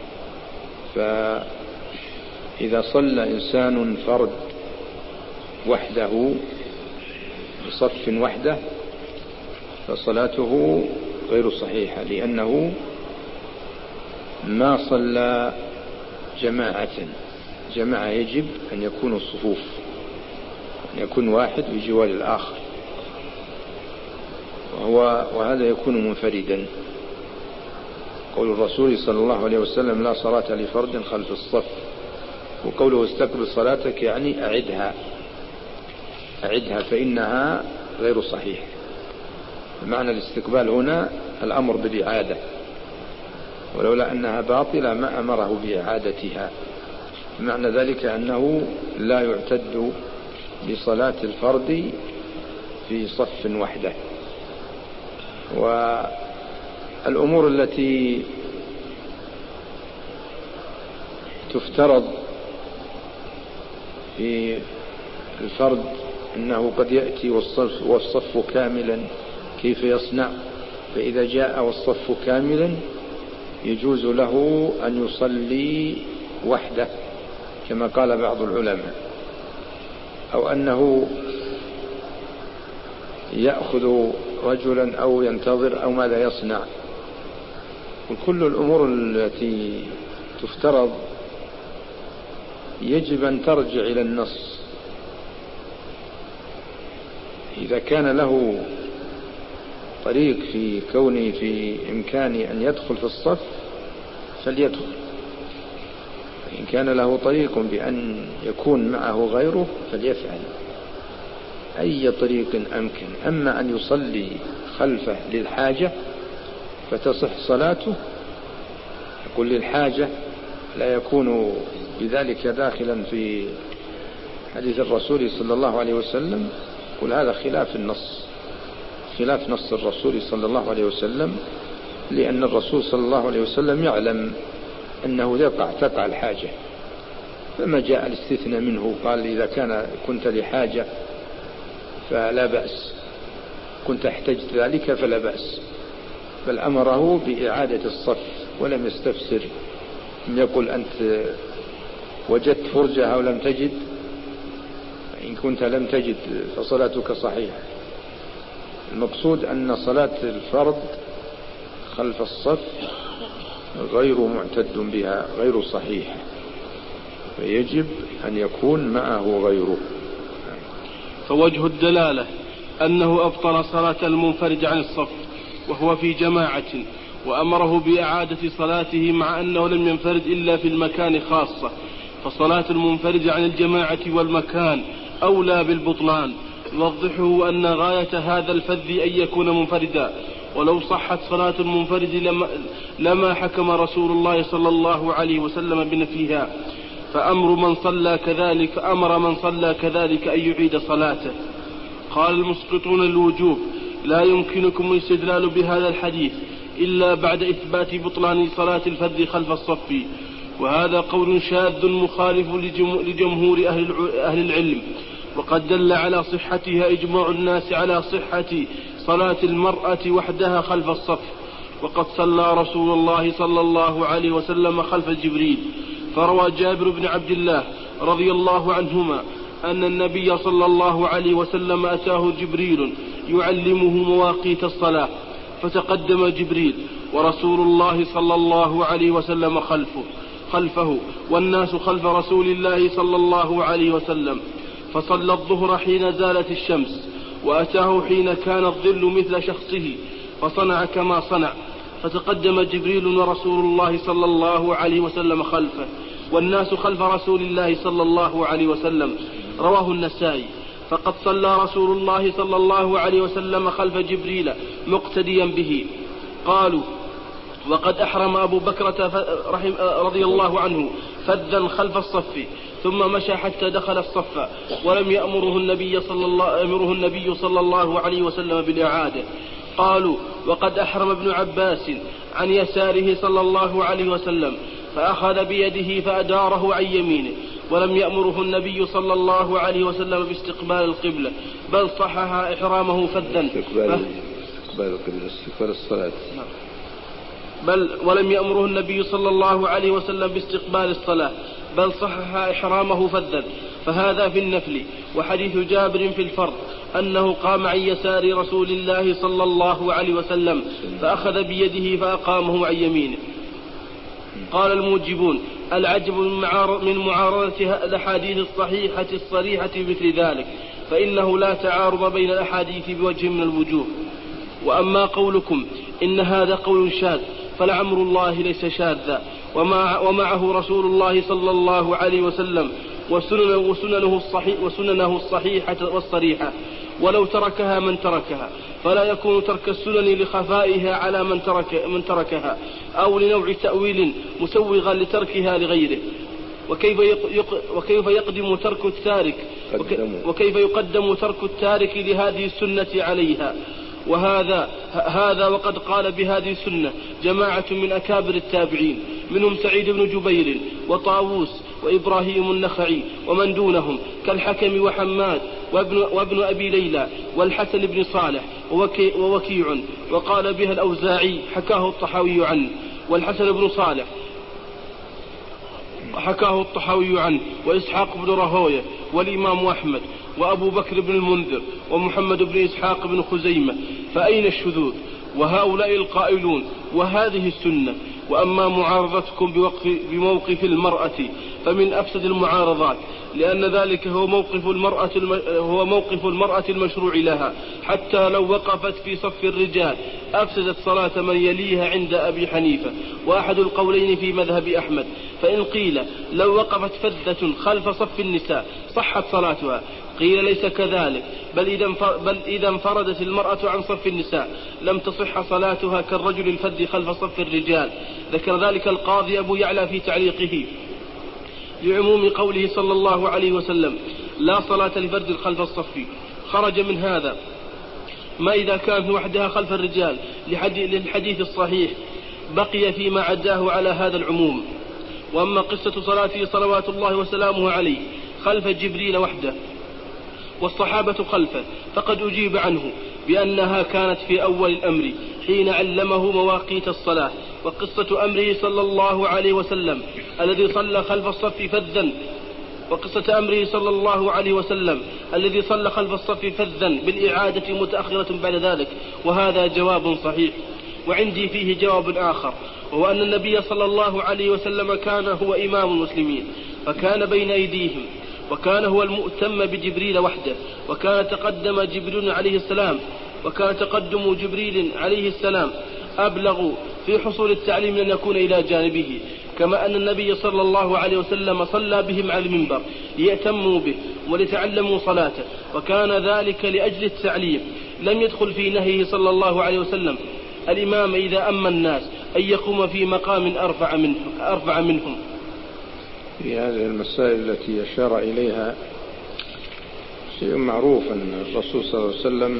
فإذا صلى إنسان فرد وحده بصف وحده فصلاته غير صحيحة، لأنه ما صلى جماعة يجب أن يكونوا الصفوف، أن يكون واحد بجوار الآخر، وهذا يكون منفردا. قول الرسول صلى الله عليه وسلم: لا صلاة لفرد خلف الصف. وقوله: استقبل صلاتك يعني أعدها فإنها غير صحيح. معنى الاستقبال هنا الأمر بالإعادة، ولولا أنها باطلة ما أمره بإعادتها. معنى ذلك أنه لا يعتد بصلاة الفرد في صف وحده. والأمور التي تفترض في الفرد أنه قد يأتي والصف كاملا، كيف يصنع؟ فإذا جاء والصف كاملا يجوز له أن يصلي وحده كما قال بعض العلماء، أو أنه يأخذ رجلا أو ينتظر أو ماذا يصنع. وكل الأمور التي تفترض يجب أن ترجع إلى النص. إذا كان له طريق في كونه في إمكانه أن يدخل في الصف فليدخل، إن كان له طريق بأن يكون معه غيره فليفعل أي طريق أمكن. أما أن يصلي خلفه للحاجة فتصح صلاته، يقول للحاجة، لا يكون بذلك داخلا في حديث الرسول صلى الله عليه وسلم. يقول هذا خلاف نص الرسول صلى الله عليه وسلم، لأن الرسول صلى الله عليه وسلم يعلم أنه تقع الحاجة، فما جاء الاستثناء منه قال إذا كنت لحاجة فلا بأس، كنت احتجت ذلك فلا بأس، بل أمره بإعادة الصف ولم يستفسر. لم يقل أنت وجدت فرجة أو لم تجد، إن كنت لم تجد فصلاتك صحيحة. المقصود أن صلاة الفرد خلف الصف غير معتد بها، غير صحيحة، فيجب أن يكون معه غيره. فوجه الدلالة أنه أبطل صلاة المنفرد عن الصف وهو في جماعة، وأمره بإعادة صلاته مع أنه لم ينفرد إلا في المكان خاصة، فصلاة المنفرد عن الجماعة والمكان أولى بالبطلان. يوضحه أن غاية هذا الفذ أن يكون منفردا، ولو صحت صلاة المنفرد لما حكم رسول الله صلى الله عليه وسلم بنفيها، فأمر من صلى كذلك أن يعيد صلاته. قال المسقطون الوجوب: لا يمكنكم الاستدلال بهذا الحديث إلا بعد إثبات بطلان صلاة الفذ خلف الصف، وهذا قول شاذ مخالف لجمهور أهل العلم، وقد دل على صحتها إجماع الناس على صحة صلاة المرأة وحدها خلف الصف. وقد صلى رسول الله صلى الله عليه وسلم خلف جبريل، فروى جابر بن عبد الله رضي الله عنهما أن النبي صلى الله عليه وسلم أتاه جبريل يعلمه مواقيت الصلاة، فتقدم جبريل ورسول الله صلى الله عليه وسلم خلفه والناس خلف رسول الله صلى الله عليه وسلم، فصلى الظهر حين زالت الشمس، وأتاه حين كان الظل مثل شخصه فصنع كما صنع، فتقدم جبريل ورسول الله صلى الله عليه وسلم خلفه والناس خلف رسول الله صلى الله عليه وسلم. رواه النسائي. فقد صلى رسول الله صلى الله عليه وسلم خلف جبريل مقتديا به. قالوا: وقد أحرم أبو بكرة رضي الله عنه فذا خلف الصف، ثم مشى حتى دخل الصف، ولم يأمره النبي صلى الله عليه وسلم بالإعادة. قالوا: وقد أحرم ابن عباس عن يساره صلى الله عليه وسلم، فأخذ بيده فأداره عن يمينه، ولم يأمره النبي صلى الله عليه وسلم باستقبال القبلة، بل صحح إحرامه فذا. استقبال الصلاة. ولم يأمره النبي صلى الله عليه وسلم باستقبال الصلاة، بل صحح إحرامه فذا، فهذا في النفل. وحديث جابر في الفرض أنه قام عن يسار رسول الله صلى الله عليه وسلم فأخذ بيده فأقامه عن يمينه. قال الموجبون: العجب من معارضة الأحاديث الصحيحة الصريحة بمثل ذلك، فإنه لا تعارض بين الأحاديث بوجه من الوجوه. وأما قولكم إن هذا قول شاذ فلعمر الله ليس شاذا، ومعه رسول الله صلى الله عليه وسلم وسننه الصحيحة والصريحة، ولو تركها من تركها فلا يكون ترك السنن لخفائها على من تركها أو لنوع تأويل مسوغا لتركها لغيره. وكيف يقدم ترك التارك لهذه السنة عليها؟ وهذا وقد قال بهذه السنة جماعة من أكابر التابعين، منهم سعيد بن جبير وطاووس وإبراهيم النخعي ومن دونهم كالحكم وحماد وابن أبي ليلى والحسن بن صالح ووكيع، وقال بها الأوزاعي حكاه الطحاوي عنه، والحسن بن صالح حكاه الطحاوي عنه، وإسحاق بن راهويه، والإمام أحمد، وأبو بكر بن المنذر، ومحمد بن إسحاق بن خزيمة. فأين الشذوذ؟ وهؤلاء القائلون وهذه السنة. وأما معارضتكم بموقف المرأة فمن أفسد المعارضات، لأن ذلك هو موقف المرأة المشروع لها، حتى لو وقفت في صف الرجال أفسدت صلاة من يليها عند أبي حنيفة، وأحد القولين في مذهب أحمد. فإن قيل لو وقفت فذة خلف صف النساء صحت صلاتها، قيل ليس كذلك، بل إذا انفردت المرأة عن صف النساء لم تصح صلاتها كالرجل الفذ خلف صف الرجال. ذكر ذلك القاضي أبو يعلى في تعليقه لعموم قوله صلى الله عليه وسلم: لا صلاة لفرد خلف الصف. خرج من هذا ما إذا كانت وحدها خلف الرجال للحديث الصحيح بقي فيما عداه على هذا العموم. وأما قصة صلاته صلوات الله وسلامه عليه خلف جبريل وحده والصحابة خلفه فقد أجيب عنه بأنها كانت في أول الأمر حين علمه مواقيت الصلاة. وقصة أمره صلى الله عليه وسلم الذي صلى خلف الصف فذا بالإعادة متأخرة بعد ذلك، وهذا جواب صحيح. وعندي فيه جواب آخر، وهو أن النبي صلى الله عليه وسلم كان هو إمام المسلمين، فكان بين أيديهم، وكان هو المؤتم بجبريل وحده، وكان تقدم جبريل عليه السلام أبلغ في حصول التعليم أن يكون إلى جانبه، كما أن النبي صلى الله عليه وسلم صلى بهم على المنبر ليأتموا به وليتعلموا صلاته، وكان ذلك لأجل التعليم. لم يدخل في نهيه صلى الله عليه وسلم الإمام إذا أما الناس أن يقوم في مقام أرفع منهم. في هذه المسائل التي أشار إليها شيء معروف أن الرسول صلى الله عليه وسلم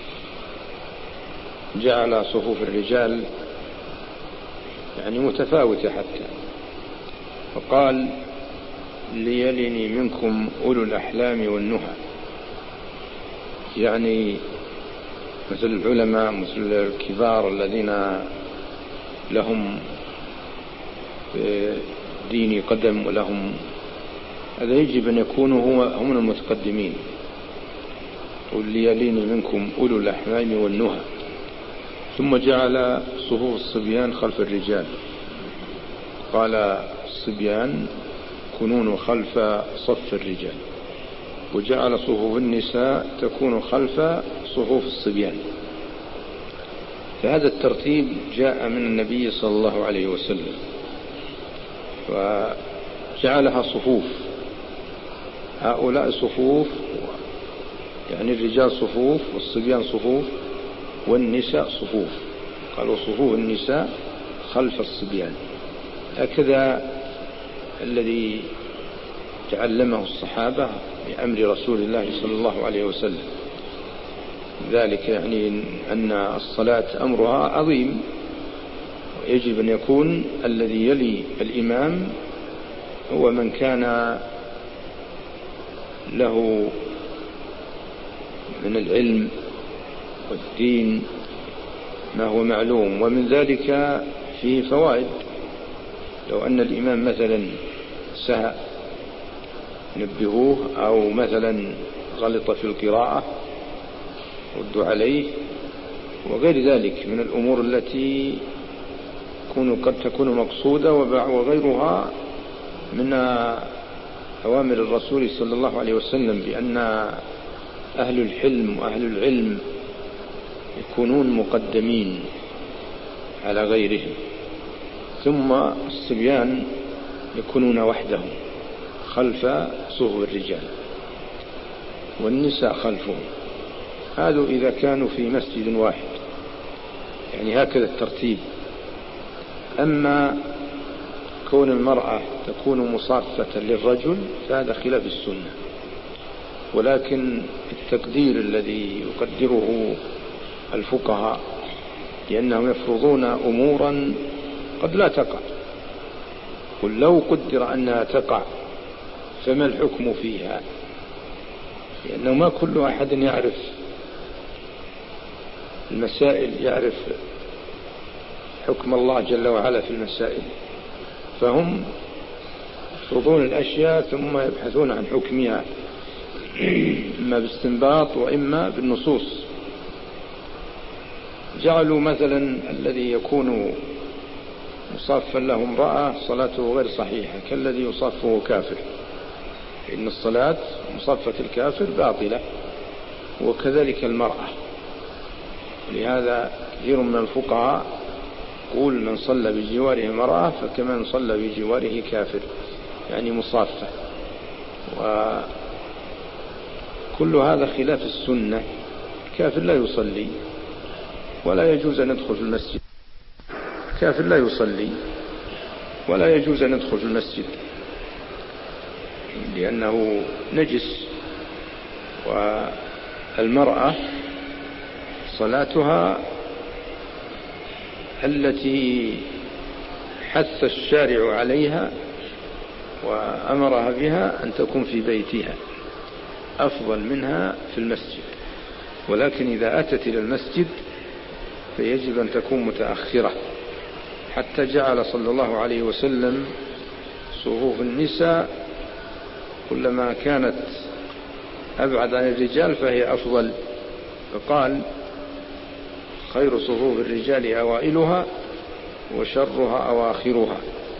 جعل صفوف الرجال يعني متفاوتة حتى، فقال: ليلني منكم أولو الأحلام والنهى، يعني مثل العلماء، مثل الكبار الذين لهم دين قدم ولهم، هذا يجب أن يكونوا هم المتقدمين. قل ليليني منكم أولو الأحلام والنهى. ثم جعل صفوف الصبيان خلف الرجال، قال: الصبيان كونون خلف صف الرجال. وجعل صفوف النساء تكون خلف صفوف الصبيان. فهذا الترتيب جاء من النبي صلى الله عليه وسلم، وجعلها صفوف، هؤلاء صفوف، يعني الرجال صفوف والصبيان صفوف والنساء صفوف، قالوا صفوف النساء خلف الصبيان. هكذا الذي تعلمه الصحابة بأمر رسول الله صلى الله عليه وسلم. ذلك يعني أن الصلاة أمرها عظيم، ويجب أن يكون الذي يلي الإمام هو من كان له من العلم والدين ما هو معلوم. ومن ذلك فيه فوائد. لو أن الإمام مثلا سهى نبهوه، أو مثلا غلط في القراءة ردوا عليه، وغير ذلك من الأمور التي قد تكون مقصودة، وغيرها من أوامر الرسول صلى الله عليه وسلم بأن أهل الحلم وأهل العلم يكونون مقدمين على غيرهم، ثم الصبيان يكونون وحدهم خلف صفوف الرجال والنساء خلفهم. هذا إذا كانوا في مسجد واحد، يعني هكذا الترتيب. أما كون المرأة تكون مصافة للرجل فهذا خلاف السنة، ولكن التقدير الذي يقدره الفقهاء لأنهم يفرضون أمورا قد لا تقع، قل لو قدر أنها تقع فما الحكم فيها؟ لأنه ما كل أحد يعرف المسائل، يعرف حكم الله جل وعلا في المسائل، فهم يفرضون الأشياء ثم يبحثون عن حكمها إما باستنباط وإما بالنصوص. جعلوا مثلا الذي يكون مصافا له امرأة صلاته غير صحيحة كالذي يصافه كافر، إن الصلاة مصافة الكافر باطلة، وكذلك المرأة. لهذا كثير من الفقهاء يقول من صلى بجواره امرأة فكمن صلى بجواره كافر، يعني مصافة. وكل هذا خلاف السنة. الكافر لا يصلي ولا يجوز أن يدخل في المسجد، الكافر لا يصلي ولا يجوز أن يدخل في المسجد لأنه نجس. والمرأة صلاتها التي حث الشارع عليها وأمرها بها أن تكون في بيتها أفضل منها في المسجد، ولكن إذا أتت إلى المسجد فيجب أن تكون متأخرة، حتى جعل صلى الله عليه وسلم صفوف النساء كلما كانت أبعد عن الرجال فهي أفضل، فقال خير صفوف الرجال أوائلها وشرها أواخرها،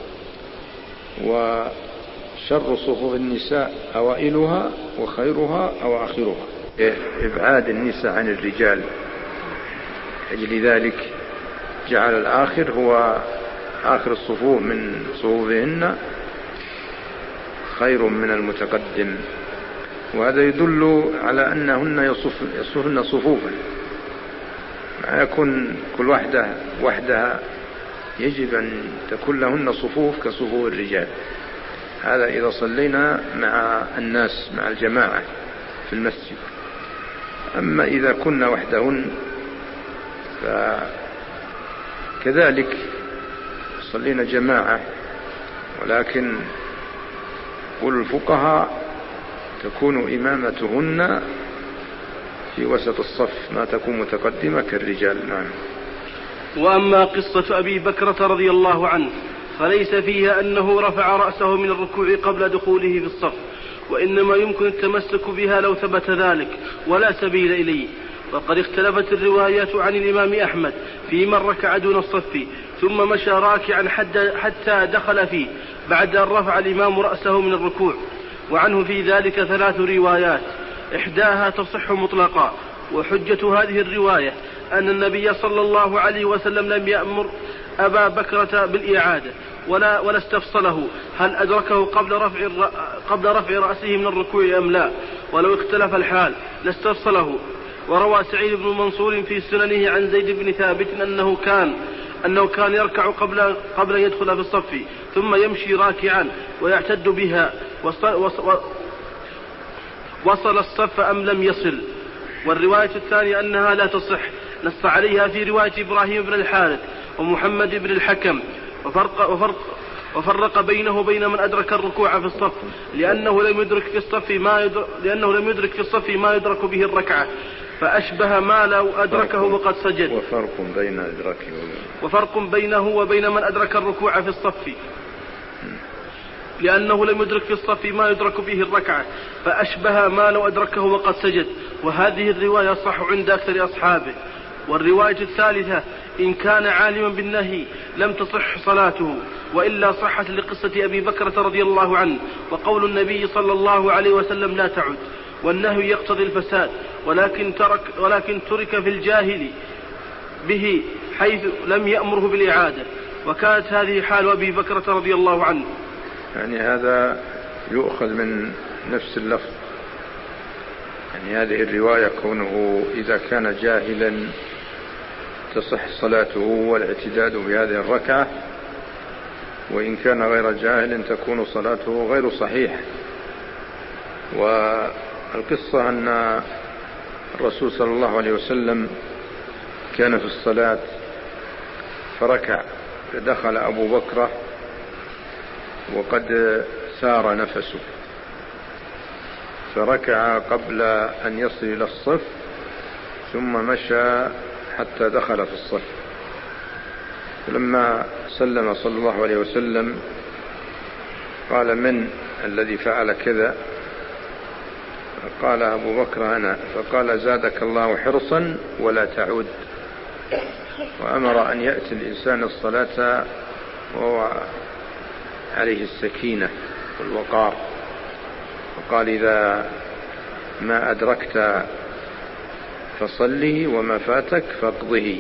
وشر صفوف النساء أوائلها وخيرها أواخرها. إبعاد النساء عن الرجال، أجل ذلك جعل الآخر هو آخر الصفوف من صفوفهن خير من المتقدم، وهذا يدل على أنهن يصفن صفوفا، ما يكون كل وحدها يجب أن تكون لهن صفوف كصفوف الرجال. هذا إذا صلينا مع الناس مع الجماعة في المسجد. أما إذا كنا وحدهن فكذلك صلينا جماعة، ولكن قل الفقهاء تكون إمامتهن في وسط الصف، ما تكون متقدمة كالرجال. نعم. وأما قصة أبي بكرة رضي الله عنه فليس فيها أنه رفع رأسه من الركوع قبل دخوله في الصف، وإنما يمكن التمسك بها لو ثبت ذلك ولا سبيل إليه. وقد اختلفت الروايات عن الإمام أحمد في من ركع دون الصف ثم مشى راكعا حتى دخل فيه بعد أن رفع الإمام رأسه من الركوع، وعنه في ذلك 3 روايات، إحداها تصح مطلقا. وحجة هذه الرواية أن النبي صلى الله عليه وسلم لم يأمر أبا بكرة بالإعادة ولا استفصله هل أدركه قبل رفع رأسه من الركوع أم لا، ولو اختلف الحال لاستفصله. وروى سعيد بن منصور في سننه عن زيد بن ثابت أنه كان يركع قبل أن يدخل في الصف ثم يمشي راكعا ويعتد بها، وصل الصف أم لم يصل. والرواية الثانية أنها لا تصح، نص عليها في رواية إبراهيم بن الحارث ومحمد بن الحكم، وفرق بينه وبين من أدرك الركوع في الصف لأنه لم يدرك في الصف ما يدرك به الركعة، فأشبه ما لو أدركه وقد سجد. وفرق بينه وبين من أدرك الركوع في الصف لأنه لم يدرك في الصف ما يدرك به الركعة، فأشبه ما لو أدركه وقد سجد. وهذه الرواية صح عند أكثر أصحابه. والرواية الثالثة إن كان عالما بالنهي لم تصح صلاته، وإلا صحت لقصة أبي بكرة رضي الله عنه وقول النبي صلى الله عليه وسلم لا تعد، والنهي يقتضي الفساد، ولكن ترك في الجاهل به حيث لم يأمره بالإعادة، وكانت هذه حال أبي بكرة رضي الله عنه. يعني هذا يؤخذ من نفس اللفظ، يعني هذه الرواية كونه إذا كان جاهلا تصح صلاته والاعتداد بهذه الركعة، وإن كان غير جاهل تكون صلاته غير صحيحة. والقصة أن الرسول صلى الله عليه وسلم كان في الصلاة فركع، فدخل أبو بكر وقد سار نفسه، فركع قبل أن يصل إلى الصف، ثم مشى حتى دخل في الصف. فلما سلم صلى الله عليه وسلم قال: من الذي فعل كذا؟ قال أبو بكر: أنا. فقال: زادك الله حرصا ولا تعود. وأمر أن يأتي الإنسان الصلاة وهو عليه السكينة والوقار، وقال: إذا ما أدركت فصلي وما فاتك فاقضه.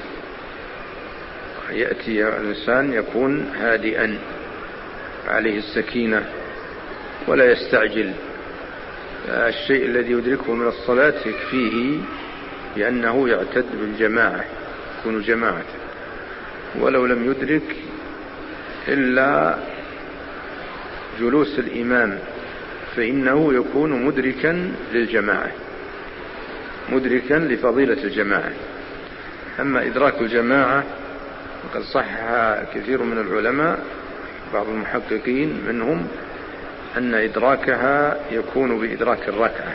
يأتي الإنسان يكون هادئا عليه السكينة ولا يستعجل. الشيء الذي يدركه من الصلاة يكفيه بأنه يعتد بالجماعة، يكون جماعة، ولو لم يدرك إلا جلوس الإمام فإنه يكون مدركا للجماعة، مدركا لفضيلة الجماعة. أما إدراك الجماعة وقد صحها كثير من العلماء، بعض المحققين منهم، أن إدراكها يكون بإدراك الركعة،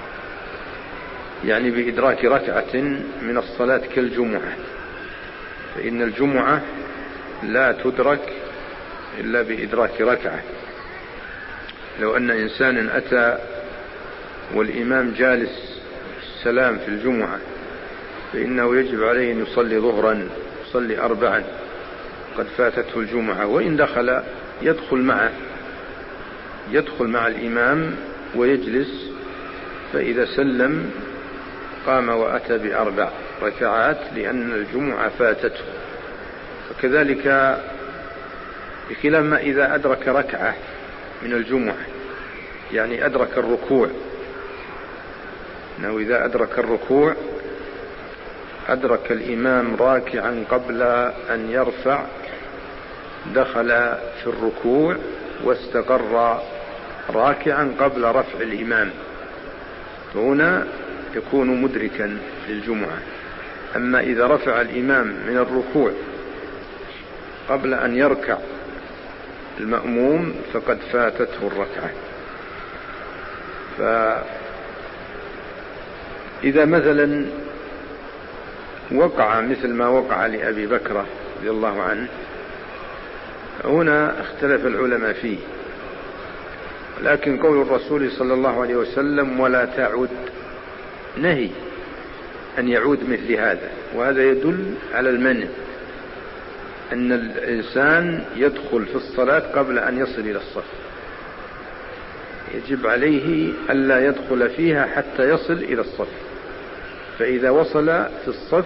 يعني بإدراك ركعة من الصلاة كالجمعة، فإن الجمعة لا تدرك إلا بإدراك ركعة. لو أن إنسان أتى والإمام جالس السلام في الجمعة فإنه يجب عليه أن يصلي ظهرا، يصلي 4، قد فاتته الجمعة، وإن دخل يدخل مع الإمام ويجلس، فإذا سلم قام وأتى ب4 ركعات لأن الجمعة فاتته. فكذلك بخلاف ما إذا أدرك ركعة من الجمعة، يعني أدرك الركوع، أنه إذا أدرك الركوع أدرك الإمام راكعا قبل أن يرفع، دخل في الركوع واستقر راكعا قبل رفع الإمام، فهنا يكون مدركا للجمعة. أما إذا رفع الإمام من الركوع قبل أن يركع المأموم فقد فاتته الركعة. فإذا مثلا وقع مثل ما وقع لأبي بكر رضي الله عنه، هنا اختلف العلماء فيه، لكن قول الرسول صلى الله عليه وسلم ولا تعد نهي أن يعود مثل هذا، وهذا يدل على المنع، أن الإنسان يدخل في الصلاة قبل أن يصل إلى الصف، يجب عليه ألا يدخل فيها حتى يصل إلى الصف، فإذا وصل في الصف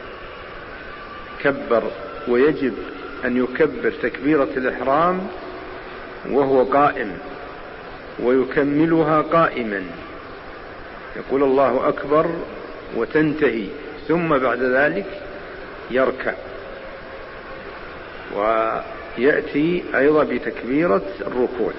كبر، ويجب أن يكبر تكبيرة الإحرام وهو قائم، ويكملها قائما، يقول الله أكبر وتنتهي، ثم بعد ذلك يركع، ويأتي أيضا بتكبيرة الركوع.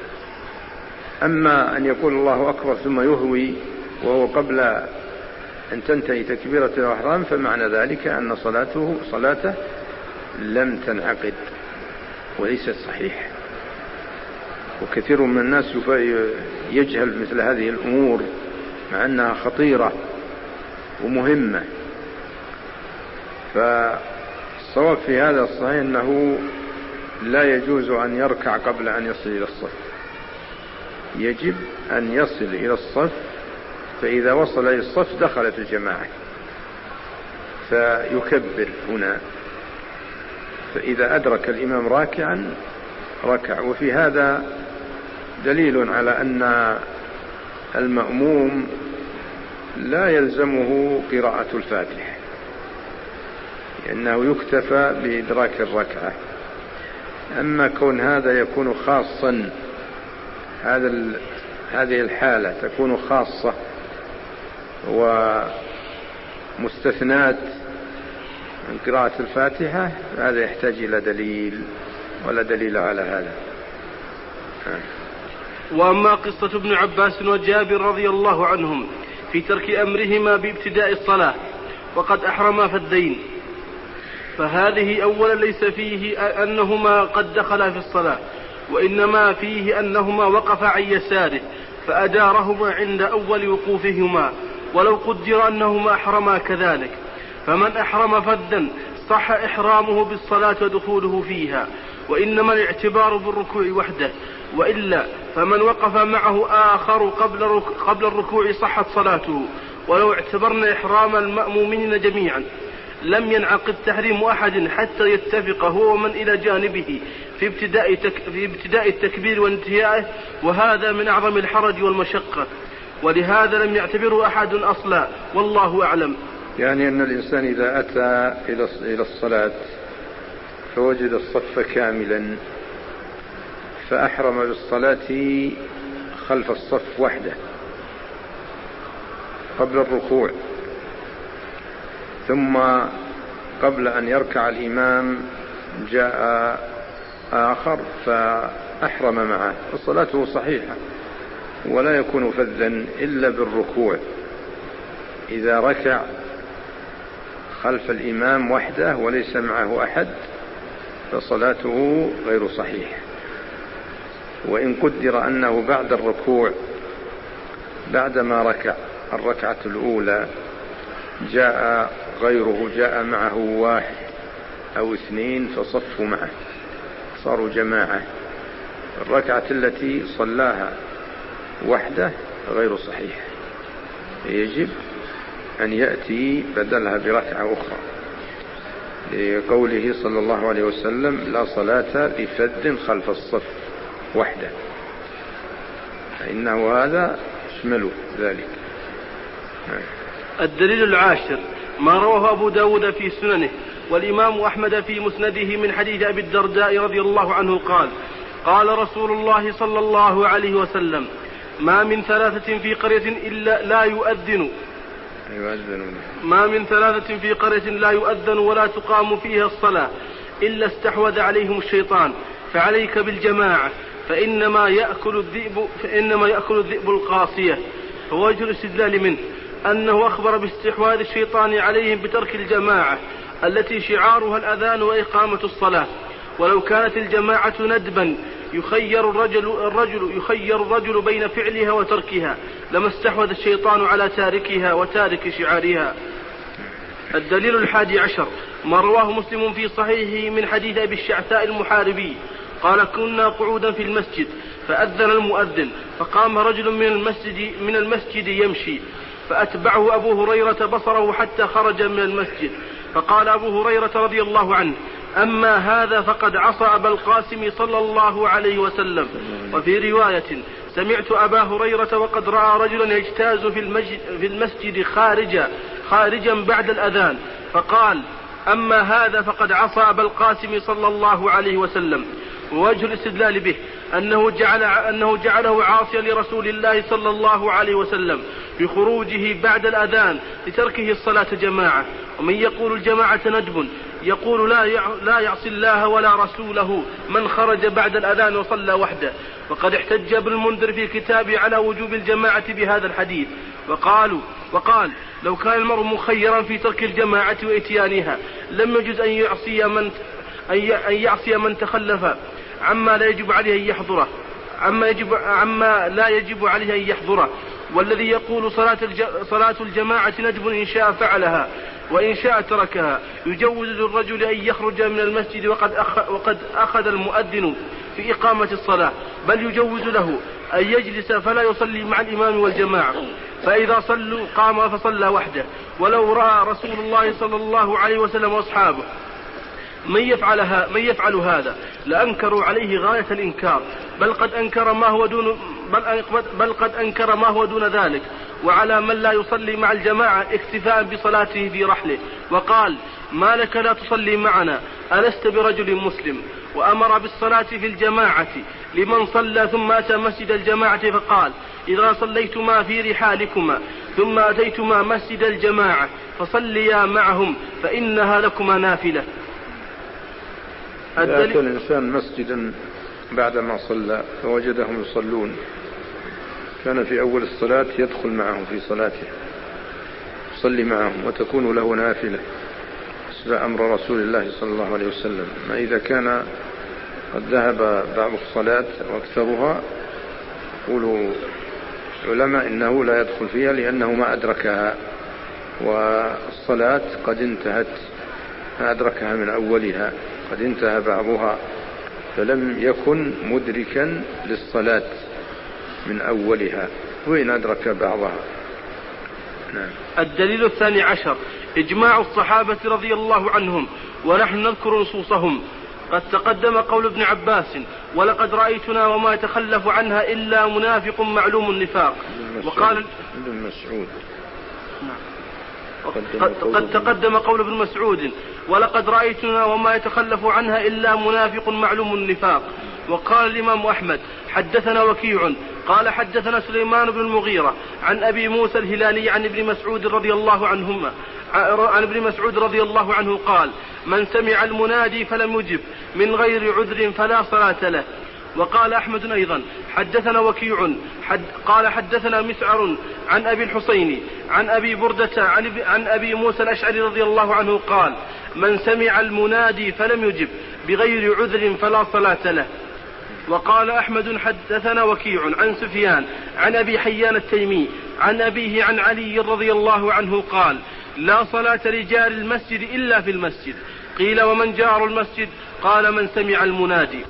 أما أن يقول الله أكبر ثم يهوي وهو قبل أن تنتهي تكبيرة الإحرام، فمعنى ذلك أن صلاته لم تنعقد وليست صحيح. وكثير من الناس يجهل مثل هذه الأمور مع أنها خطيرة ومهمة. فالصواب في هذا الصحيح أنه لا يجوز أن يركع قبل أن يصل إلى الصف، يجب أن يصل إلى الصف، فإذا وصل إلى الصف دخلت الجماعة فيكبر هنا، فإذا أدرك الإمام راكعا ركع. وفي هذا دليل على أن المأموم لا يلزمه قراءة الفاتحة، لأنه يكتفى بإدراك الركعة. أما كون هذا يكون خاصا، هذه الحالة تكون خاصة ومستثنات من قراءة الفاتحة، هذا يحتاج إلى دليل، ولا دليل على هذا. وأما قصة ابن عباس وجابر رضي الله عنهم في ترك أمرهما بابتداء الصلاة وقد أحرما فالدين، فهذه أولا ليس فيه أنهما قد دخلا في الصلاة، وإنما فيه أنهما وقفا عن يساره فأدارهما عند أول وقوفهما، ولو قدر أنهما أحرما كذلك. فمن أحرم فدا صح إحرامه بالصلاة ودخوله فيها، وإنما الاعتبار بالركوع وحده، وإلا فمن وقف معه آخر قبل الركوع صحت صلاته، ولو اعتبرنا إحرام المأمومين جميعا لم ينعقد تحريم أحد حتى يتفق هو ومن إلى جانبه في ابتداء التكبير وانتهائه، وهذا من أعظم الحرج والمشقة، ولهذا لم يعتبره أحد أصلا، والله أعلم. يعني أن الإنسان إذا أتى إلى الصلاة فوجد الصف كاملا فأحرم بالصلاة خلف الصف وحده قبل الركوع، ثم قبل أن يركع الإمام جاء آخر فأحرم معه، فصلاته صحيحة ولا يكون فذا إلا بالركوع. إذا ركع خلف الإمام وحده وليس معه أحد فصلاته غير صحيحة. وإن قدر أنه بعد الركوع بعدما ركع الركعة الأولى جاء غيره، جاء معه واحد أو اثنين فصفوا معه صاروا جماعة، الركعة التي صلاها وحده غير صحيحة، يجب أن يأتي بدلها بركعة أخرى، لقوله صلى الله عليه وسلم: لا صلاة لفذ خلف الصف وحده، فإنه هذا يشمل ذلك. الدليل العاشر ما رواه أبو داود في سننه والإمام أحمد في مسنده من حديث أبي الدرداء رضي الله عنه قال: قال رسول الله صلى الله عليه وسلم: ما من ثلاثة في قرية إلا لا يؤذن ما من ثلاثة في قرية لا يؤذن ولا تقام فيها الصلاة إلا استحوذ عليهم الشيطان، فعليك بالجماعة فإنما يأكل الذئب القاصية. فوجه الاستدلال منه أنه أخبر باستحواذ الشيطان عليهم بترك الجماعة التي شعارها الأذان وإقامة الصلاة، ولو كانت الجماعة ندبا يخير الرجل بين فعلها وتركها لما استحوذ الشيطان على تاركها وتارك شعارها. الدليل الحادي عشر ما رواه مسلم في صحيحه من حديث أبي الشعثاء المحاربي قال: كنا قعودا في المسجد فأذن المؤذن فقام رجل من المسجد يمشي، فأتبعه أبو هريرة بصره حتى خرج من المسجد، فقال أبو هريرة رضي الله عنه: أما هذا فقد عصى أبا القاسم صلى الله عليه وسلم. وفي رواية: سمعت أبا هريرة وقد رأى رجلا يجتاز في المسجد خارجا بعد الأذان، فقال: أما هذا فقد عصى أبا القاسم صلى الله عليه وسلم. ووجه الاستدلال به أنه جعله عاصيا لرسول الله صلى الله عليه وسلم بخروجه بعد الأذان لتركه الصلاة جماعة. ومن يقول الجماعة ندب يقول لا يعصي الله ولا رسوله من خرج بعد الأذان وصلى وحده. وقد احتج ابن المنذر في كتابه على وجوب الجماعة بهذا الحديث وقال: لو كان المرء مخيرا في ترك الجماعة وإتيانها لم يجوز أن يعصي من تخلف عما لا يجب عليه أن يحضره. والذي يقول صلاة الجماعة ندب إن شاء فعلها وإن شاء تركها يجوز للرجل أن يخرج من المسجد وقد أخذ المؤذن في إقامة الصلاة، بل يجوز له أن يجلس فلا يصلي مع الإمام والجماعة، فإذا صلوا قام فصلى وحده. ولو رأى رسول الله صلى الله عليه وسلم وأصحابه من يفعل هذا لأنكروا عليه غاية الإنكار، بل قد أنكر ما هو دون ذلك. وعلى من لا يصلي مع الجماعة اكتفاء بصلاته في رحله، وقال: ما لك لا تصلي معنا ألست برجل مسلم؟ وأمر بالصلاة في الجماعة لمن صلى ثم أتى مسجد الجماعة فقال: إذا صليتما في رحالكما ثم أتيتما مسجد الجماعة فصليا معهم فإنها لكما نافلة. إذا أتى الإنسان مسجدا بعدما صلى فوجدهم يصلون، كان في أول الصلاة يدخل معهم في صلاته، يصلي معهم وتكون له نافلة حسب أمر رسول الله صلى الله عليه وسلم. ما إذا كان قد ذهب بعض الصلاة وأكثرها، يقول العلماء إنه لا يدخل فيها لأنه ما أدركها، والصلاة قد انتهت، ما أدركها من أولها، قد انتهى بعضها فلم يكن مدركا للصلاة من أولها وإن أدرك بعضها. نعم. الدليل 12 إجماع الصحابة رضي الله عنهم، ونحن نذكر نصوصهم. قد تقدم قول ابن عباس: ولقد رأيتنا وما يتخلف عنها إلا منافق معلوم النفاق. وقال ابن مسعود: قد تقدم قول ابن مسعود: ولقد رأيتنا وما يتخلف عنها إلا منافق معلوم النفاق. وقال الإمام أحمد: حدثنا وكيع قال حدثنا سليمان بن المغيرة عن أبي موسى الهلالي عن ابن مسعود رضي الله عنه قال: من سمع المنادي فلم يجب من غير عذر فلا صلاة له. وقال أحمد أيضا: حدثنا وكيع قال حدثنا مسعر عن أبي الحسين عن أبي بردة عن أبي موسى الأشعري رضي الله عنه قال: من سمع المنادي فلم يجب بغير عذر فلا صلاة له. وقال أحمد: حدثنا وكيع عن سفيان عن أبي حيان التيمي عن أبيه عن علي رضي الله عنه قال: لا صلاة لجار المسجد إلا في المسجد. قيل: ومن جار المسجد؟ قال: من سمع المنادي.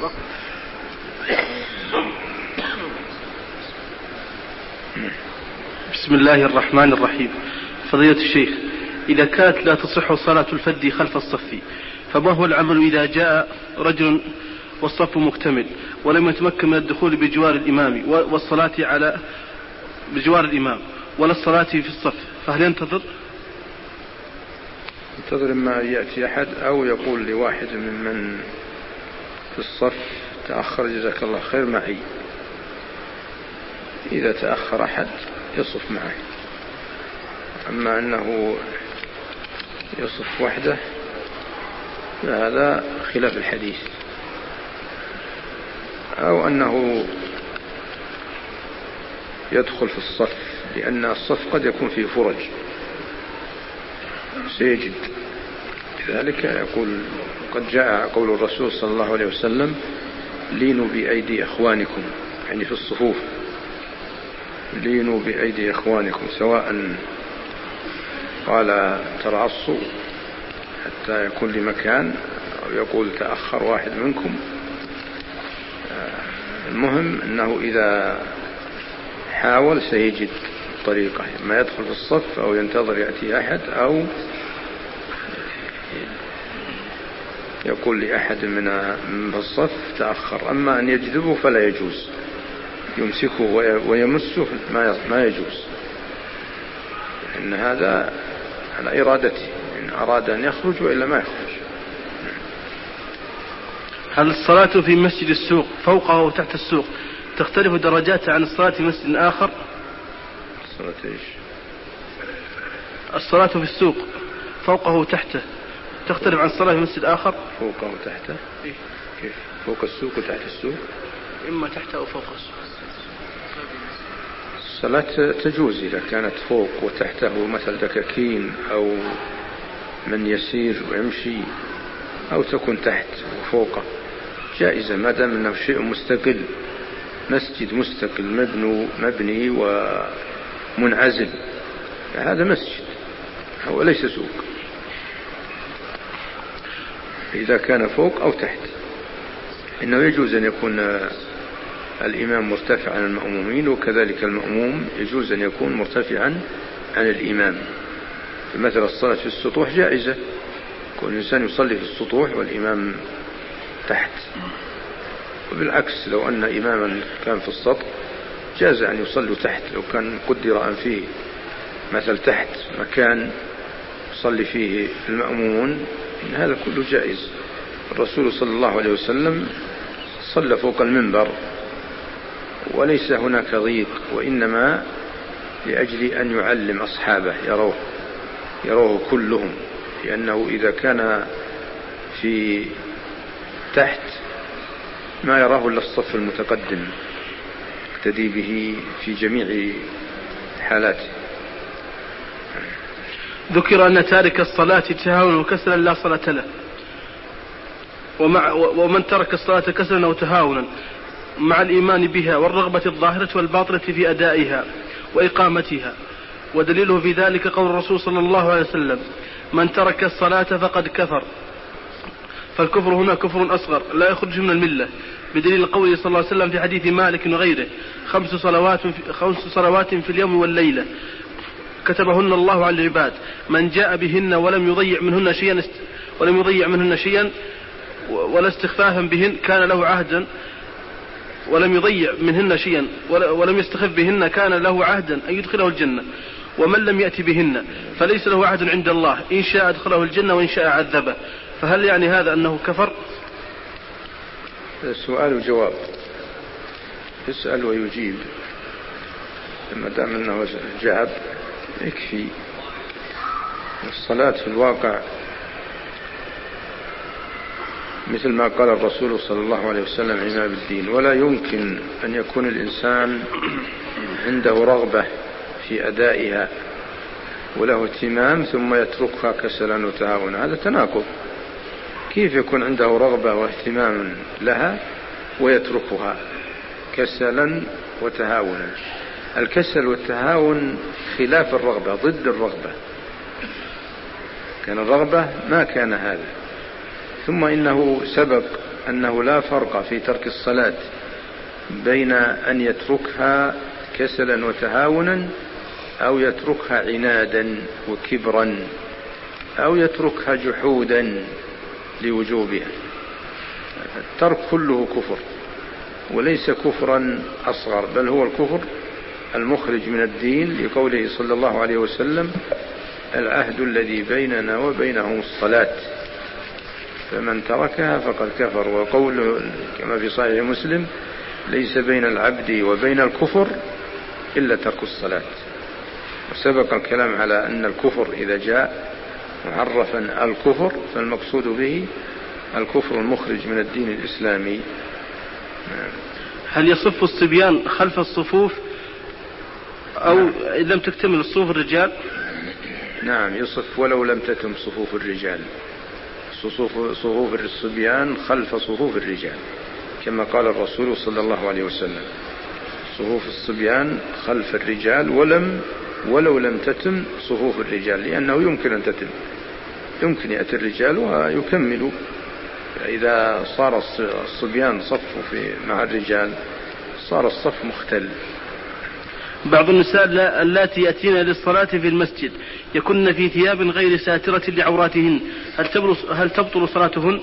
بسم الله الرحمن الرحيم. فضيلة الشيخ، إذا كانت لا تصح صلاة الفد خلف الصف، فما هو العمل إذا جاء رجل والصف مكتمل ولم يتمكن من الدخول بجوار الإمام والصلاة بجوار الإمام ولا الصلاة في الصف، فهل ينتظر إما يأتي أحد أو يقول لواحد من في الصف: تأخر جزاك الله خير معي؟ إذا تأخر أحد يصف معه، أما أنه يصف وحده فهذا خلاف الحديث. أو أنه يدخل في الصف، لأن الصف قد يكون فيه فرج سيجد، لذلك يقول: قد جاء قول الرسول صلى الله عليه وسلم: لينوا بأيدي أخوانكم، يعني في الصفوف، لينوا بأيدي أخوانكم، سواء قال ترعصوا حتى يكون لمكان أو يقول تأخر واحد منكم. المهم أنه إذا حاول سيجد طريقة، ما يدخل في الصف أو ينتظر يأتي أحد أو يقول لأحد من الصف تأخر. أما أن يجذبه فلا يجوز، يمسكه ويمسه ما يجوز، إن هذا على إرادته، إن أراد أن يخرج وإلا ما يخرج. هل الصلاة في مسجد السوق فوقه وتحت السوق تختلف درجاتها عن الصلاة في مسجد آخر؟ الصلاة إيش؟ الصلاة في السوق فوقه وتحته تختلف عن الصلاة في مسجد آخر؟ فوقه وتحته؟ إيه؟ كيف؟ فوق السوق وتحت السوق؟ إما تحته أو فوق السوق. الصلاة تجوز إذا كانت فوق وتحته مثل دكاكين أو من يسير ويمشي، أو تكون تحت وفوقه، جائزة ما دام أنه شيء مستقل، مسجد مستقل مبني ومنعزل، هذا مسجد هو ليس سوق. إذا كان فوق أو تحت، إنه يجوز أن يكون الإمام مرتفع عن المأمومين، وكذلك المأموم يجوز أن يكون مرتفعا عن الإمام. مثل الصلاة في السطوح جائزة، كل إنسان يصلي في السطوح والإمام تحت، وبالعكس لو أن إماما كان في السطح جاز أن يصلوا تحت، لو كان قدر أن فيه مثل تحت مكان يصلي فيه المأمومون إن هذا كله جائز. الرسول صلى الله عليه وسلم صلى فوق المنبر وليس هناك ضيق، وإنما لأجل أن يعلم أصحابه يروه كلهم، لأنه إذا كان في تحت ما يراه إلا الصف المتقدم يقتدي به في جميع حالاته. ذكر أن تارك الصلاة تهاونا وكسلا لا صلاة له، ومن ترك الصلاة كسلا وتهاونا مع الإيمان بها والرغبة الظاهرة والباطنة في أدائها وإقامتها. ودليله في ذلك قول الرسول صلى الله عليه وسلم: من ترك الصلاة فقد كفر. فالكفر هنا كفر أصغر لا يخرج من الملة، بدليل قوله صلى الله عليه وسلم في حديث مالك وغيره: 5 صلوات في اليوم والليلة كتبهن الله على العباد، من جاء بهن ولم يضيع منهن شيئا ولا استخفافا بهن كان له عهدا، ولم يضيع منهن شيئا ولم يستخف بهن كان له عهدا أن يدخله الجنة، ومن لم يأتي بهن فليس له عهد عند الله، إن شاء أدخله الجنة وإن شاء عذبه. فهل يعني هذا أنه كفر؟ سؤال وجواب، يسأل ويجيب، ما دام أنه جاب يكفي. الصلاة في الواقع مثل ما قال الرسول صلى الله عليه وسلم عماد الدين، ولا يمكن أن يكون الإنسان عنده رغبة في أدائها وله اهتمام ثم يتركها كسلا وتهاونا، هذا تناقض. كيف يكون عنده رغبة واهتمام لها ويتركها كسلا وتهاونا؟ الكسل والتهاون خلاف الرغبة، ضد الرغبة. كان الرغبة ما كان هذا. ثم إنه سبق أنه لا فرق في ترك الصلاة بين أن يتركها كسلا وتهاونا أو يتركها عنادا وكبرا أو يتركها جحودا لوجوبها. الترك كله كفر، وليس كفرا أصغر، بل هو الكفر المخرج من الدين، لقوله صلى الله عليه وسلم: العهد الذي بيننا وبينهم الصلاة فمن تركها فقد كفر. وقوله كما في صحيح مسلم: ليس بين العبد وبين الكفر إلا ترك الصلاة. وسبق الكلام على أن الكفر إذا جاء معرفا الكفر فالمقصود به الكفر المخرج من الدين الإسلامي. هل يصف الصبيان خلف الصفوف أو لم تكتمل صفوف الرجال؟ نعم يصف ولو لم تتم صفوف الرجال، صفوف الصبيان خلف صفوف الرجال، كما قال الرسول صلى الله عليه وسلم: صفوف الصبيان خلف الرجال ولو لم تتم صفوف الرجال، لأنه يمكن أن تتم، يمكن يأتي الرجال ويكملوا. إذا صار الصبيان صفوا مع الرجال صار الصف مختل. بعض النساء اللاتي يأتين للصلاة في المسجد يكن في ثياب غير ساترة لعوراتهن، هل تبطل صلاتهن؟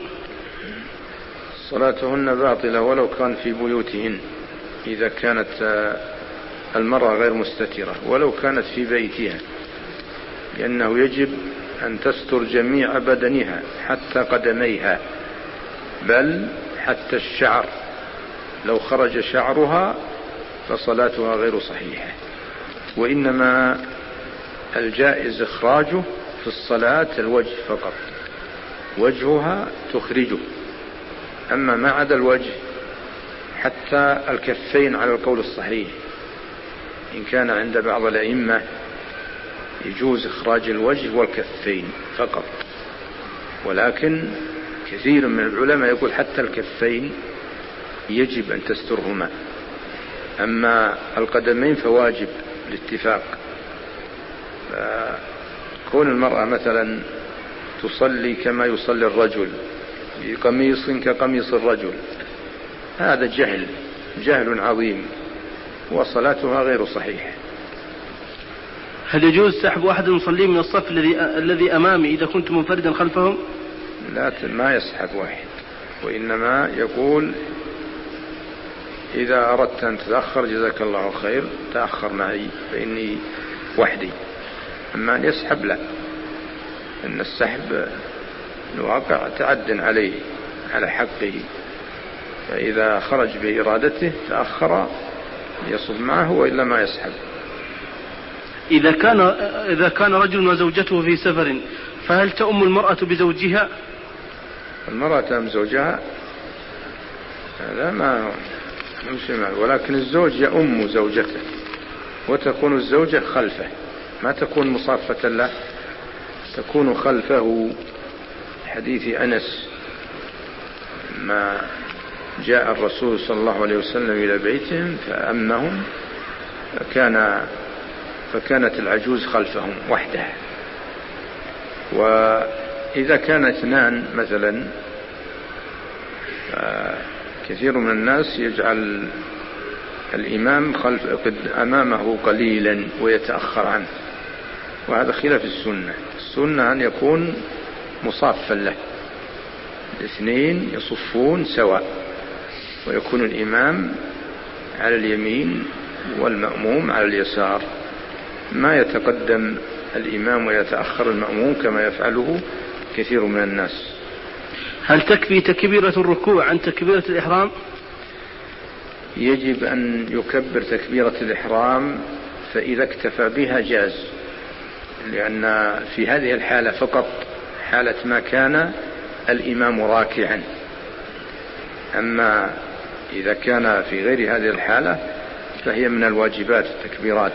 صلاتهن باطلة ولو كان في بيوتهن، إذا كانت المرأة غير مستترة، ولو كانت في بيتها، لأنه يجب أن تستر جميع بدنها حتى قدميها، بل حتى الشعر، لو خرج شعرها فصلاتها غير صحيحة. وإنما الجائز إخراجه في الصلاة الوجه فقط، وجهها تخرجه، أما ما عدا الوجه حتى الكفين على القول الصحيح، إن كان عند بعض الأئمة يجوز إخراج الوجه والكفين فقط، ولكن كثير من العلماء يقول حتى الكفين يجب أن تسترهما، أما القدمين فواجب الاتفاق. كون المرأة مثلا تصلي كما يصلي الرجل بقميص كقميص الرجل، هذا جهل عظيم، وصلاتها غير صحيحة. هل يجوز سحب أحد المصلين من الصف الذي أمامي إذا كنت منفردا خلفهم؟ ما يسحب واحد، وإنما يقول إذا أردت أن تتأخر جزاك الله خير تأخر معي فإني وحدي. أما أن يسحب لا، أن السحب الواقع تعد عليه على حقه، فإذا خرج بإرادته تأخر يصب معه وإلا ما يسحب. إذا كان رجل وزوجته في سفر فهل تؤم المرأة بزوجها؟ المرأة تأم زوجها هذا ما نمشي معه، ولكن الزوج يؤم زوجته وتكون الزوجة خلفه، ما تكون مصافة له، تكون خلفه. حديث أنس ما جاء الرسول صلى الله عليه وسلم إلى بيتهم فأمهم فكانت العجوز خلفهم وحدها. وإذا كان اثنان مثلا كثير من الناس يجعل الإمام أمامه قليلا ويتأخر عنه، وهذا خلاف السنة. السنة أن يكون مصافا له، الاثنين يصفون سواء، ويكون الإمام على اليمين والمأموم على اليسار، ما يتقدم الإمام ويتأخر المأموم كما يفعله كثير من الناس. هل تكفي تكبيرة الركوع عن تكبيرة الإحرام؟ يجب أن يكبر تكبيرة الإحرام، فإذا اكتفى بها جاز، لأن في هذه الحالة فقط حالة ما كان الإمام راكعا. أما إذا كان في غير هذه الحالة فهي من الواجبات، التكبيرات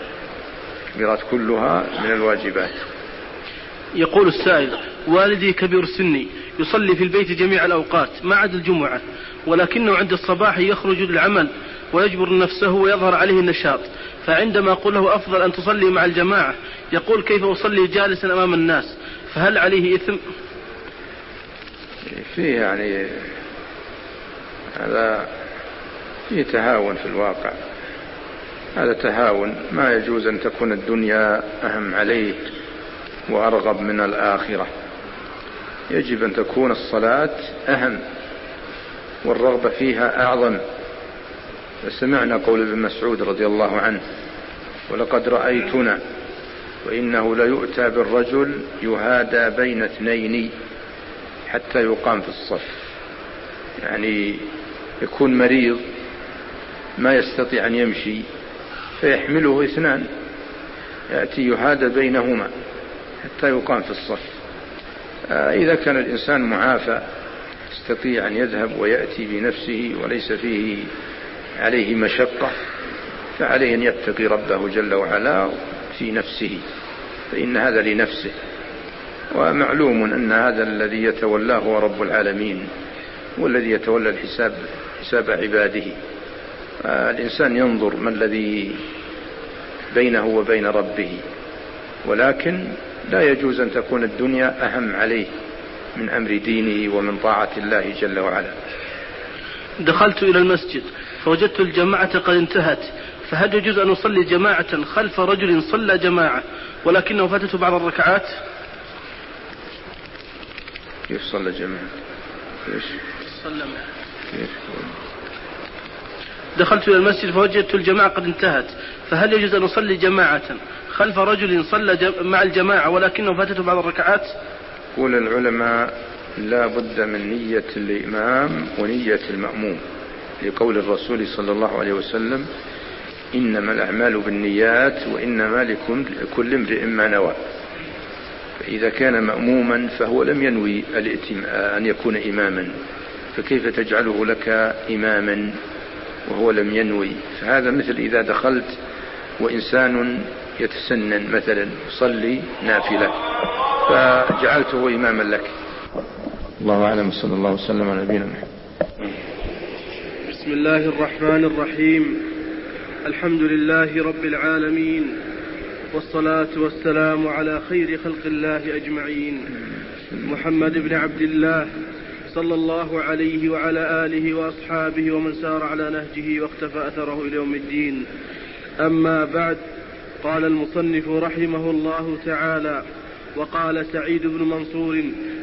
كلها من الواجبات. يقول السائل: والدي كبير السن يصلي في البيت جميع الأوقات ما عدا الجمعة، ولكنه عند الصباح يخرج للعمل ويجبر نفسه ويظهر عليه النشاط، فعندما أقول له أفضل أن تصلي مع الجماعة يقول كيف أصلي جالسا أمام الناس، فهل عليه إثم؟ فيه يعني هذا فيه تهاون في الواقع، هذا تهاون. ما يجوز أن تكون الدنيا أهم عليه وأرغب من الآخرة، يجب أن تكون الصلاة أهم والرغبة فيها أعظم. فسمعنا قول ابن مسعود رضي الله عنه: ولقد رأيتنا وإنه ليؤتى بالرجل يهادى بين اثنين حتى يقام في الصف. يعني يكون مريض ما يستطيع أن يمشي فيحمله اثنان، يأتي يهادى بينهما حتى يقام في الصف. إذا كان الإنسان معافى يستطيع أن يذهب ويأتي بنفسه وليس فيه عليه مشقة، فعليه أن يتقي ربه جل وعلا في نفسه، فإن هذا لنفسه. ومعلوم أن هذا الذي يتولاه هو رب العالمين، والذي يتولى حساب عباده. الإنسان ينظر ما الذي بينه وبين ربه، ولكن لا يجوز أن تكون الدنيا أهم عليه من أمر دينه ومن طاعة الله جل وعلا. دخلت إلى المسجد فوجدت الجماعة قد انتهت، فهل يجوز أن أصلي جماعة خلف رجل صلى جماعة ولكنه فاتته بعض الركعات؟ كيف صلى جماعة؟ دخلت إلى المسجد فوجدت الجماعة قد انتهت، فهل يجوز أن أصلي جماعة خلف رجل صلى مع الجماعة ولكنه فاتته بعض الركعات؟ قول العلماء لا بد من نية الإمام ونية المأموم، لقول الرسول صلى الله عليه وسلم: إنما الأعمال بالنيات وإنما لكل امرئ ما نوى. فإذا كان مأموما فهو لم ينوي أن يكون إماما، فكيف تجعله لك إماما وهو لم ينوي؟ فهذا مثل إذا دخلت وإنسان يتسنن مثلا يصلي نافلة فجعلته إماما لك. الله أعلم، صلى الله وسلم على نبينا محمد. بسم الله الرحمن الرحيم. الحمد لله رب العالمين، والصلاة والسلام على خير خلق الله أجمعين، محمد بن عبد الله صلى الله عليه وعلى آله وأصحابه ومن سار على نهجه واقتفى أثره إلى يوم الدين. أما بعد، قال المصنف رحمه الله تعالى: وقال سعيد بن منصور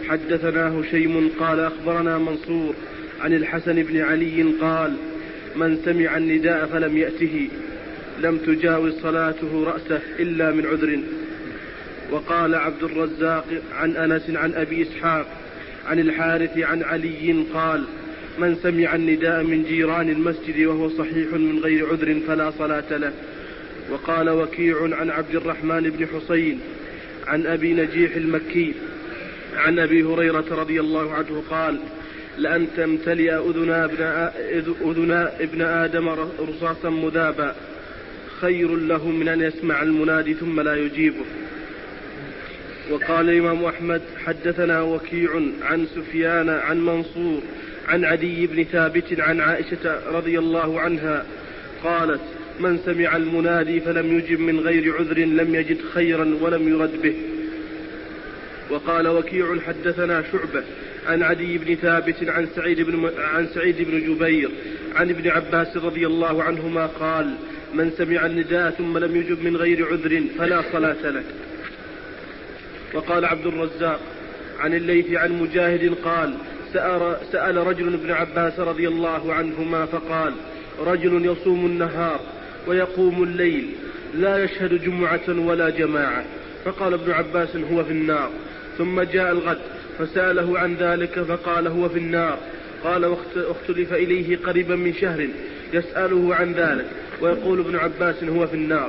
حدثنا هشيم قال أخبرنا منصور عن الحسن بن علي قال من سمع النداء فلم يأته لم تجاوز صلاته رأسه إلا من عذر. وقال عبد الرزاق عن أنس عن أبي إسحاق عن الحارث عن علي قال من سمع النداء من جيران المسجد وهو صحيح من غير عذر فلا صلاة له. وقال وكيع عن عبد الرحمن بن حسين عن أبي نجيح المكي عن أبي هريرة رضي الله عنه قال لأن تمتلئ أذنا ابن آدم رصاصا مذابا خير له من أن يسمع المنادي ثم لا يجيبه. وقال الإمام أحمد حدثنا وكيع عن سفيان عن منصور عن عدي بن ثابت عن عائشة رضي الله عنها قالت من سمع المنادي فلم يجب من غير عذر لم يجد خيرا ولم يرد به. وقال وكيع حدثنا شعبة عن عدي بن ثابت عن سعيد بن جبير عن ابن عباس رضي الله عنهما قال من سمع النداء ثم لم يجب من غير عذر فلا صلاة له. وقال عبد الرزاق عن الليث عن مجاهد قال سأل رجل ابن عباس رضي الله عنهما فقال رجل يصوم النهار ويقوم الليل لا يشهد جمعة ولا جماعة، فقال ابن عباس هو في النار. ثم جاء الغد فسأله عن ذلك فقال هو في النار. قال واختلف إليه قريبا من شهر يسأله عن ذلك ويقول ابن عباس هو في النار.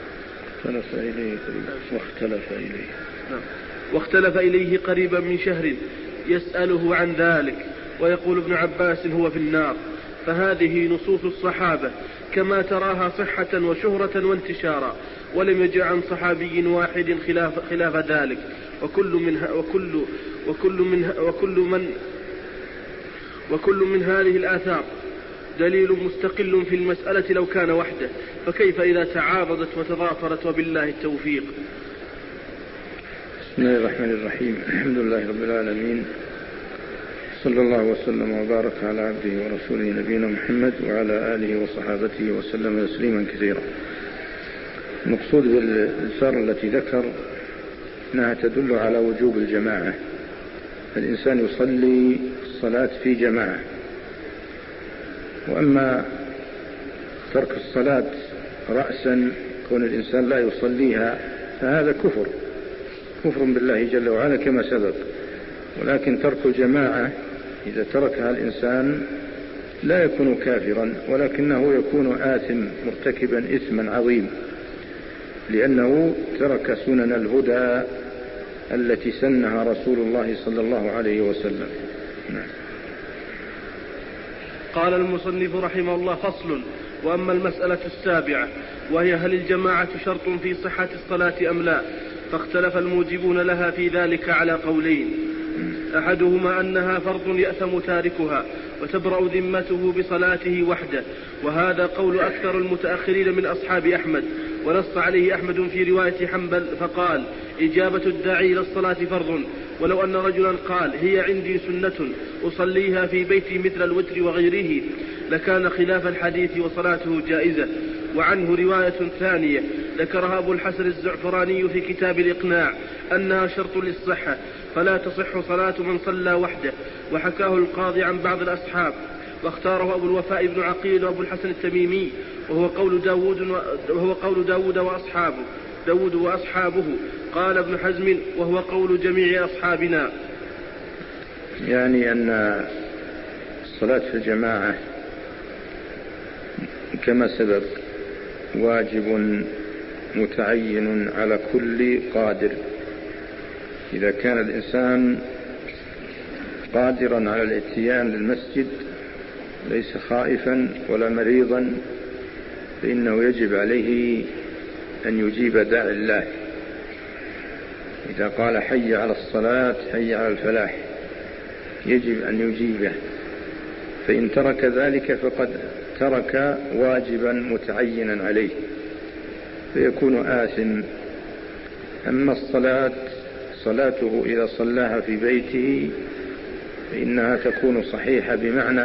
واختلف إليه قريبا من شهر يسأله عن ذلك ويقول ابن عباس هو في النار. فهذه نصوص الصحابة كما تراها صحة وشهرة وانتشارا، ولم يجع عن صحابي واحد خلاف ذلك، وكل من هذه الآثار دليل مستقل في المسألة لو كان وحده، فكيف إذا تعارضت وتضافرت؟ وبالله التوفيق. بسم الله الرحمن الرحيم. الحمد لله رب العالمين، صلى الله وسلم وبارك على عبده ورسوله نبينا محمد وعلى آله وصحابته وسلم تسليما كثيرا. المقصود بالإثار التي ذكر أنها تدل على وجوب الجماعة، الإنسان يصلي الصلاة في جماعة. وأما ترك الصلاة رأسا كون الإنسان لا يصليها فهذا كفر بالله جل وعلا كما سبق. ولكن ترك الجماعة إذا تركها الإنسان لا يكون كافرا، ولكنه يكون آثم مرتكبا إثما عظيم، لأنه ترك سنن الهدى التي سنها رسول الله صلى الله عليه وسلم. قال المصنف رحمه الله فصل. وأما المسألة السابعة وهي هل الجماعة شرط في صحة الصلاة أم لا، فاختلف الموجبون لها في ذلك على قولين. أحدهما أنها فرض يأثم تاركها وتبرأ ذمته بصلاته وحده، وهذا قول أكثر المتأخرين من أصحاب أحمد، ونص عليه أحمد في رواية حنبل فقال إجابة الداعي إلى الصلاة فرض، ولو أن رجلا قال هي عندي سنة أصليها في بيتي مثل الوتر وغيره لكان خلاف الحديث وصلاته جائزة. وعنه رواية ثانية ذكرها أبو الحسن الزعفراني في كتاب الإقناع أنها شرط للصحة فلا تصح صلاة من صلى وحده، وحكاه القاضي عن بعض الأصحاب، واختاره أبو الوفاء بن عقيل وأبو الحسن التميمي، وهو قول داود وأصحابه. قال ابن حزم وهو قول جميع أصحابنا. يعني أن الصلاة في الجماعة كما سبق واجب متعين على كل قادر. إذا كان الإنسان قادرا على الاتيان للمسجد ليس خائفا ولا مريضا فإنه يجب عليه أن يجيب داعي الله. إذا قال حي على الصلاة حي على الفلاح يجب أن يجيبه، فإن ترك ذلك فقد ترك واجبا متعينا عليه فيكون آثم. أما صلاته إذا صلاها في بيته فإنها تكون صحيحة، بمعنى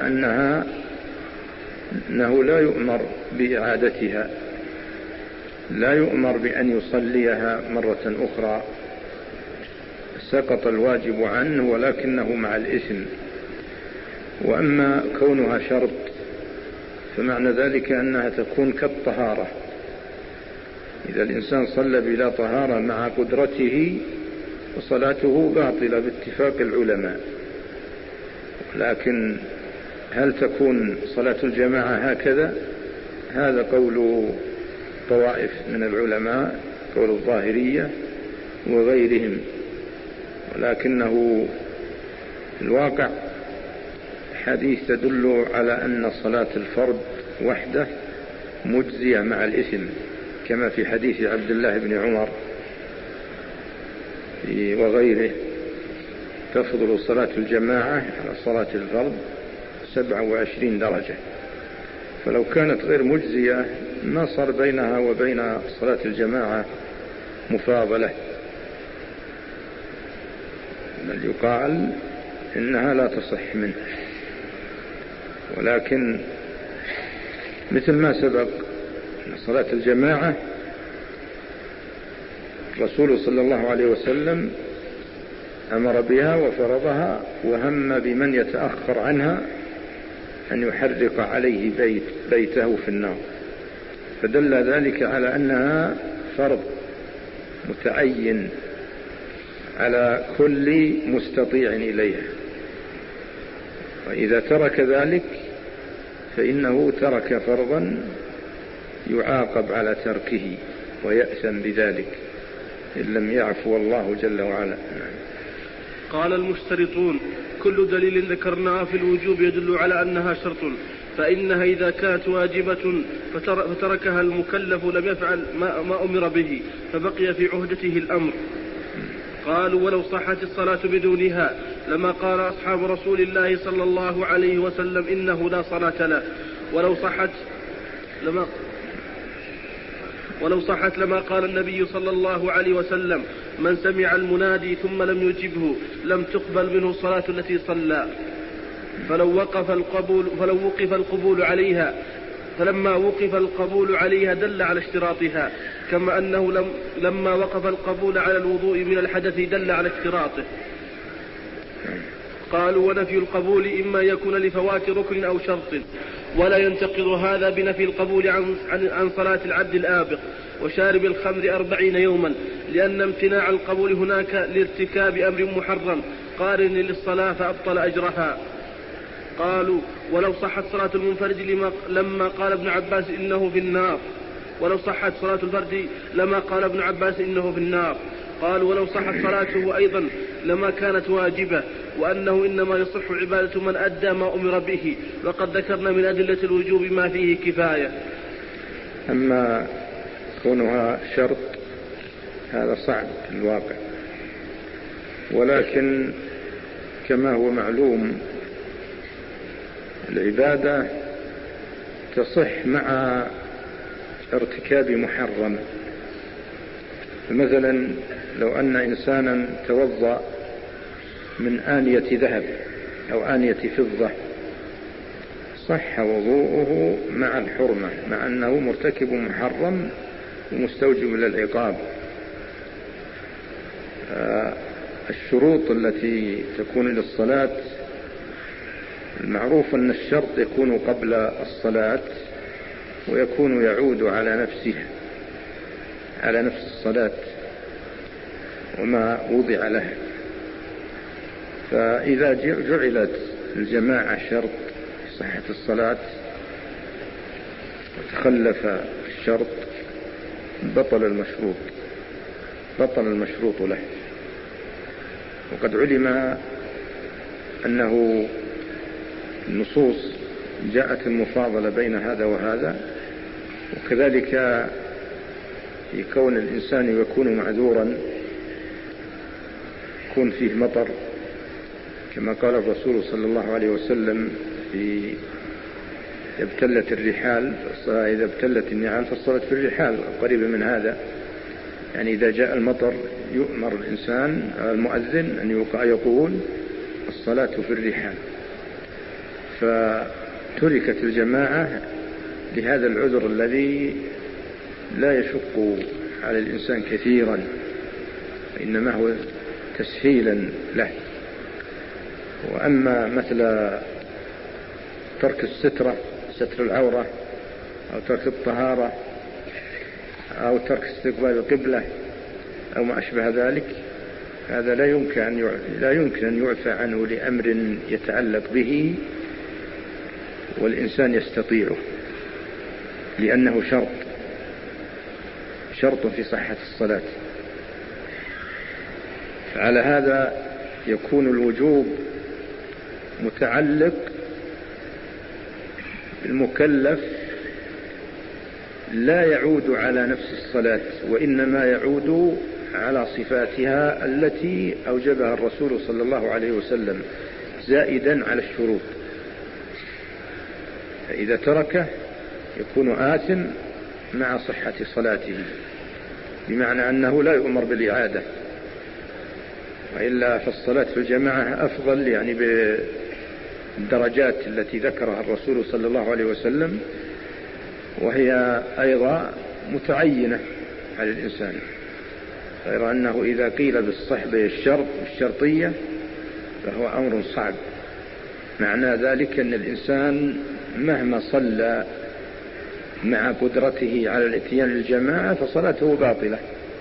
أنه لا يؤمر بإعادتها، لا يؤمر بأن يصليها مرة أخرى. سقط الواجب عنه ولكنه مع الإثم. وأما كونها شرط فمعنى ذلك أنها تكون كالطهارة، إذا الإنسان صلى بلا طهارة مع قدرته فصلاته باطلة باتفاق العلماء. لكن هل تكون صلاة الجماعة هكذا؟ هذا قول طوائف من العلماء، قول الظاهرية وغيرهم، ولكنه في الواقع حديث تدل على أن صلاة الفرد وحده مجزية مع الإثم، كما في حديث عبد الله بن عمر وغيره: تفضل صلاة الجماعة على صلاة الفرد 27 درجة. فلو كانت غير مجزية ما صار بينها وبين صلاة الجماعة مفاضلة، بل يقال إنها لا تصح منه. ولكن مثل ما سبق أن صلاة الجماعة الرسول صلى الله عليه وسلم أمر بها وفرضها، وهم بمن يتأخر عنها أن يحرق عليه بيته في النار، فدل ذلك على أنها فرض متعين على كل مستطيع إليها. وإذا ترك ذلك فإنه ترك فرضا يعاقب على تركه ويأثم بذلك إن لم يعفو الله جل وعلا. قال المشترطون: كل دليل ذكرناه في الوجوب يدل على أنها شرط، فإنها إذا كانت واجبة فتركها المكلف لم يفعل ما أمر به، فبقي في عهدته الأمر. قالوا: ولو صحت الصلاة بدونها لما قال أصحاب رسول الله صلى الله عليه وسلم إنه لا صلاة له. ولو صحت لما قال النبي صلى الله عليه وسلم: من سمع المنادي ثم لم يجبه لم تقبل منه الصلاة التي صلى. فلما وقف القبول عليها دل على اشتراطها، كما أنه لما وقف القبول على الوضوء من الحدث دل على اشتراطه. قالوا: ونفي القبول إما يكون لفوات ركن أو شرط، ولا ينتقض هذا بنفي القبول عن صلاة العبد الآبق وشارب الخمر 40 يوما، لأن امتناع القبول هناك لارتكاب أمر محرم قارن للصلاة فأبطل أجرها. قالوا: ولو صحت صلاة المنفرد لما قال ابن عباس إنه في النار. ولو صحت صلاة الفرد لما قال ابن عباس إنه في النار. قالوا: ولو صحت صلاته أيضا لما كانت واجبة، وأنه إنما يصح عبادة من أدى ما أمر به، وقد ذكرنا من أدلة الوجوب ما فيه كفاية. أما كونها شرط هذا صعب في الواقع، ولكن كما هو معلوم العبادة تصح مع ارتكاب محرم. مثلا لو أن إنسانا توضأ من آنية ذهب أو آنية فضة صح وضوءه مع الحرمة، مع أنه مرتكب محرم ومستوجب للعقاب. الشروط التي تكون للصلاة المعروف أن الشرط يكون قبل الصلاة ويكون يعود على نفس الصلاة وما وضع له. فإذا جعلت الجماعة شرط صحة الصلاة وتخلف الشرط بطل المشروط له. وقد علم أنه النصوص جاءت المفاضلة بين هذا وهذا، وكذلك في كون الإنسان يكون معذورا، يكون فيه مطر، كما قال الرسول صلى الله عليه وسلم في ابتلت الرحال، إذا ابتلت النعال فالصلاة في الرحال، قريبة من هذا. يعني إذا جاء المطر يؤمر الإنسان المؤذن أن يقول الصلاة في الرحال. فتركت الجماعة لهذا العذر الذي لا يشق على الإنسان كثيرا، إنما هو تسهيلا له. وأما مثل ترك السترة، ستر العورة، أو ترك الطهارة، أو ترك استقبال القبلة أو ما أشبه ذلك، هذا لا يمكن أن يعفى عنه لأمر يتعلق به والإنسان يستطيعه، لأنه شرط في صحة الصلاة. فعلى هذا يكون الوجوب متعلق بالمكلف، لا يعود على نفس الصلاة، وإنما يعود على صفاتها التي أوجبها الرسول صلى الله عليه وسلم، زائدا على الشروط. فإذا تركه يكون آثم مع صحة صلاته، بمعنى أنه لا يؤمر بالإعادة، وإلا فالصلاة في الجماعة أفضل، يعني بالدرجات التي ذكرها الرسول صلى الله عليه وسلم، وهي أيضا متعينة على الإنسان، غير أنه إذا قيل بالصحبة الشرطية فهو أمر صعب. معنى ذلك أن الإنسان مهما صلى مع قدرته على الاتيان للجماعة فصلاته باطلة،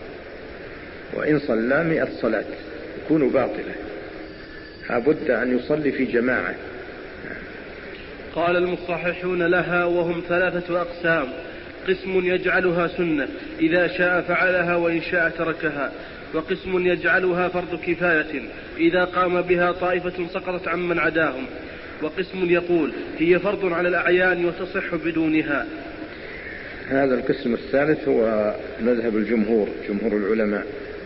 وإن صلى 100 صلاة تكون باطلة، لابد أن يصلي في جماعة. قال المصححون لها وهم 3 أقسام: قسم يجعلها سنة إذا شاء فعلها وإن شاء تركها، وقسم يجعلها فرض كفاية إذا قام بها طائفة سقطت عمن عداهم، وقسم يقول هي فرض على الأعيان وتصح بدونها. هذا القسم الثالث هو مذهب جمهور العلماء،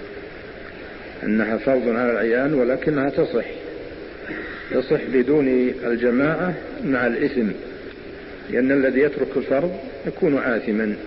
أنها فرض على الأعيان ولكنها تصح بدون الجماعة مع الإثم، لأن الذي يترك الفرض يكون آثما.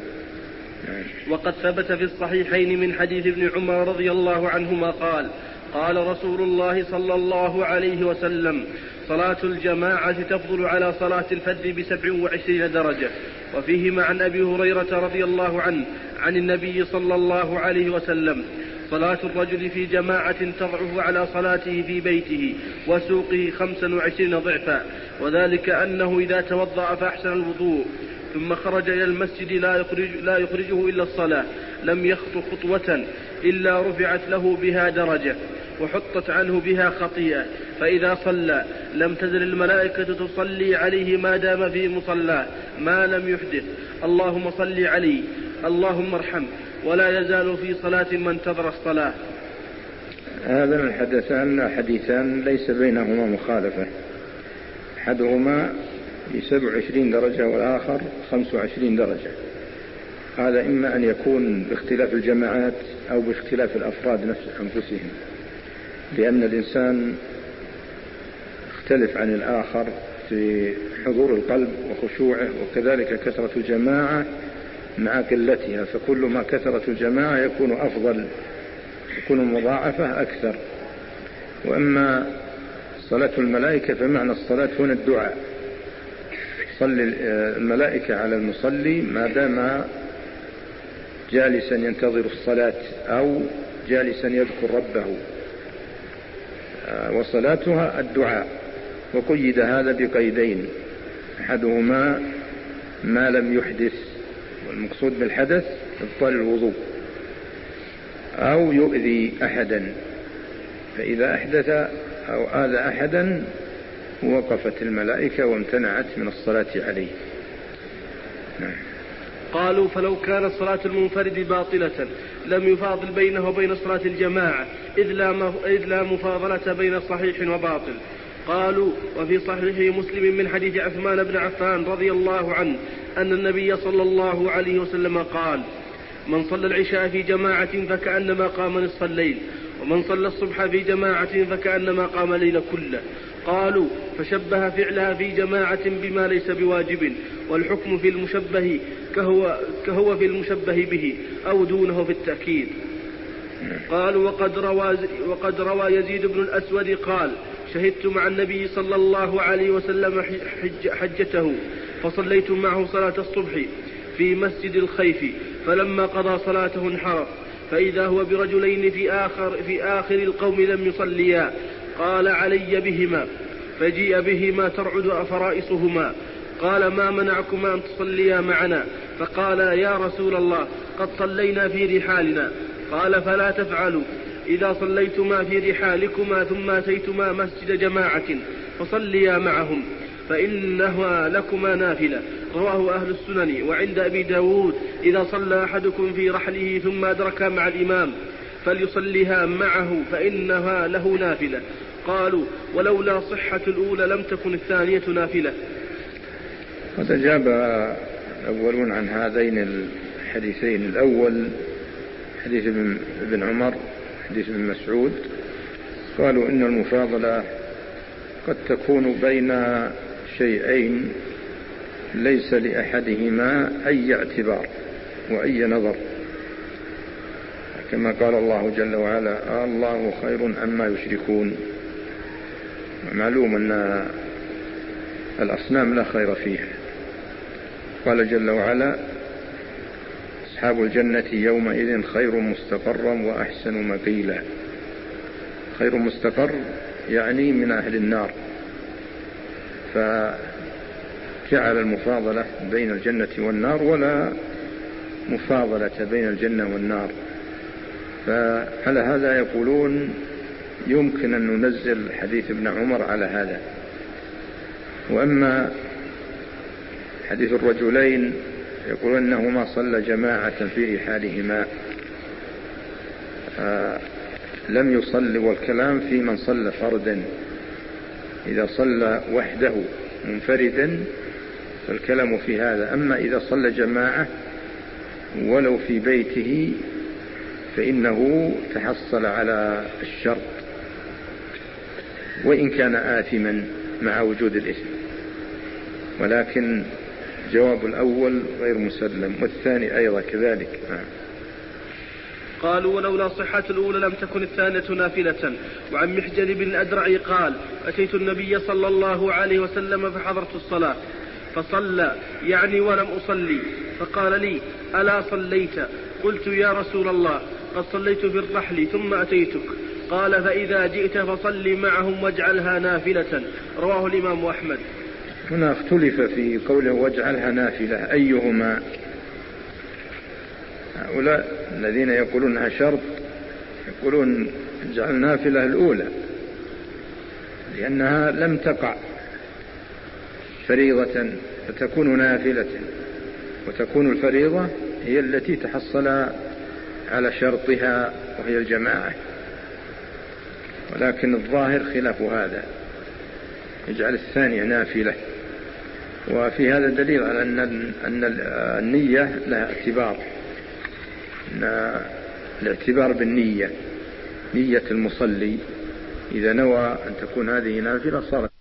وقد ثبت في الصحيحين من حديث ابن عمر رضي الله عنهما قال رسول الله صلى الله عليه وسلم: صلاة الجماعة تفضل على صلاة الفرد ب27 درجة. وفيهما عن أبي هريرة رضي الله عنه عن النبي صلى الله عليه وسلم: صلاة الرجل في جماعة تضعه على صلاته في بيته وسوقه 25 ضعفا، وذلك أنه إذا توضأ فأحسن الوضوء ثم خرج إلى المسجد لا يخرجه إلا الصلاة لم يخطو خطوة إلا رفعت له بها درجة وحطت عنه بها خطيئة، فإذا صلى لم تزل الملائكة تصلي عليه ما دام في مصلاه ما لم يحدث: اللهم صل عليه، اللهم ارحمه، ولا يزال في صلاة من انتظر الصلاة. هذا الحديثان حديثان ليس بينهما مخالفة، أحدهما ب27 درجة والآخر 25 درجة. هذا إما أن يكون باختلاف الجماعات أو باختلاف الأفراد أنفسهم، لأن الإنسان يختلف عن الآخر في حضور القلب وخشوعه، وكذلك كثرة الجماعة مع قلتها، فكل ما كثرت الجماعة يكون أفضل، يكون مضاعفة أكثر. وأما صلاة الملائكة فمعنى الصلاة هنا الدعاء، صلي الملائكة على المصلي ما دام جالسا ينتظر الصلاة أو جالسا يذكر ربه، وصلاتها الدعاء. وقيد هذا بقيدين: أحدهما ما لم يحدث، والمقصود بالحدث إبطال الوضوء، أو يؤذي أحدا، فإذا أحدث أو آذى أحدا وقفت الملائكة وامتنعت من الصلاة عليه. قالوا: فلو كانت صلاة المنفرد باطلة لم يفاضل بينه وبين صلاة الجماعة، إذ لا مفاضلة بين صحيح وباطل. قالوا: وفي صحيح مسلم من حديث عثمان بن عفان رضي الله عنه أن النبي صلى الله عليه وسلم قال: من صلى العشاء في جماعة فكأنما قام نصف الليل، ومن صلى الصبح في جماعة فكأنما قام الليل كله. قالوا: فشبه فعلها في جماعة بما ليس بواجب، والحكم في المشبه كهو في المشبه به أو دونه في التأكيد. قالوا: وقد روى يزيد بن الأسود قال: شهدت مع النبي صلى الله عليه وسلم حجته، فصليت معه صلاة الصبح في مسجد الخيف، فلما قضى صلاته انحرف، فإذا هو برجلين في آخر القوم لم يصليا، قال علي بهما، فجيء بهما ترعد فرائصهما، قال ما منعكما أن تصليا معنا؟ فقال يا رسول الله قد صلينا في رحالنا. قال فلا تفعلوا، إذا صليتما في رحالكما ثم أتيتما مسجد جماعة فصليا معهم فإنها لكما نافلة. رواه أهل السنن. وعند أبي داود إذا صلى أحدكم في رحله ثم أدرك مع الإمام فليصليها معه فإنها له نافلة. قالوا ولولا صحة الأولى لم تكن الثانية نافلة. قد أجاب الأولون عن هذين الحديثين، الأول حديث ابن عمر حديث ابن مسعود، قالوا إن المفاضلة قد تكون بين شيئين ليس لأحدهما أي اعتبار وأي نظر، كما قال الله جل وعلا الله خير أما يشركون. معلوم أن الأصنام لا خير فيها. قال جل وعلا أصحاب الجنة يومئذ خير مستقرا وأحسن مقيلا. خير مستقر يعني من أهل النار، فجعل المفاضلة بين الجنة والنار ولا مفاضلة بين الجنة والنار. فعلى هذا يقولون يمكن أن ننزل حديث ابن عمر على هذا. وأما حديث الرجلين يقول أنهما صلى جماعة في رحالهما، لم يصلي، والكلام في من صلى فردا. إذا صلى وحده منفردا فالكلام في هذا. أما إذا صلى جماعة ولو في بيته فإنه تحصل على الشرط وإن كان آثما مع وجود الإثم. ولكن جواب الأول غير مسلم، والثاني أيضا كذلك. قالوا ولولا صحة الأولى لم تكن الثانية نافلة. وعن محجن بن الأدرع قال أتيت النبي صلى الله عليه وسلم فحضرت الصلاة فصلى يعني ولم أصلي، فقال لي ألا صليت؟ قلت يا رسول الله قد صليت في الرحل ثم أتيتك. قال فإذا جئت فصلي معهم واجعلها نافلة. رواه الإمام أحمد. هنا اختلف في قوله واجعلها نافلة أيهما. هؤلاء الذين يقولونها شرط يقولون اجعل نافلة الأولى لأنها لم تقع فريضة فتكون نافلة، وتكون الفريضة هي التي تحصل على شرطها وهي الجماعة. ولكن الظاهر خلاف هذا، يجعل الثانية نافلة. وفي هذا دليل على أن النية لها اعتبار، أن الاعتبار بالنية، نية المصلي إذا نوى أن تكون هذه نافلة صارت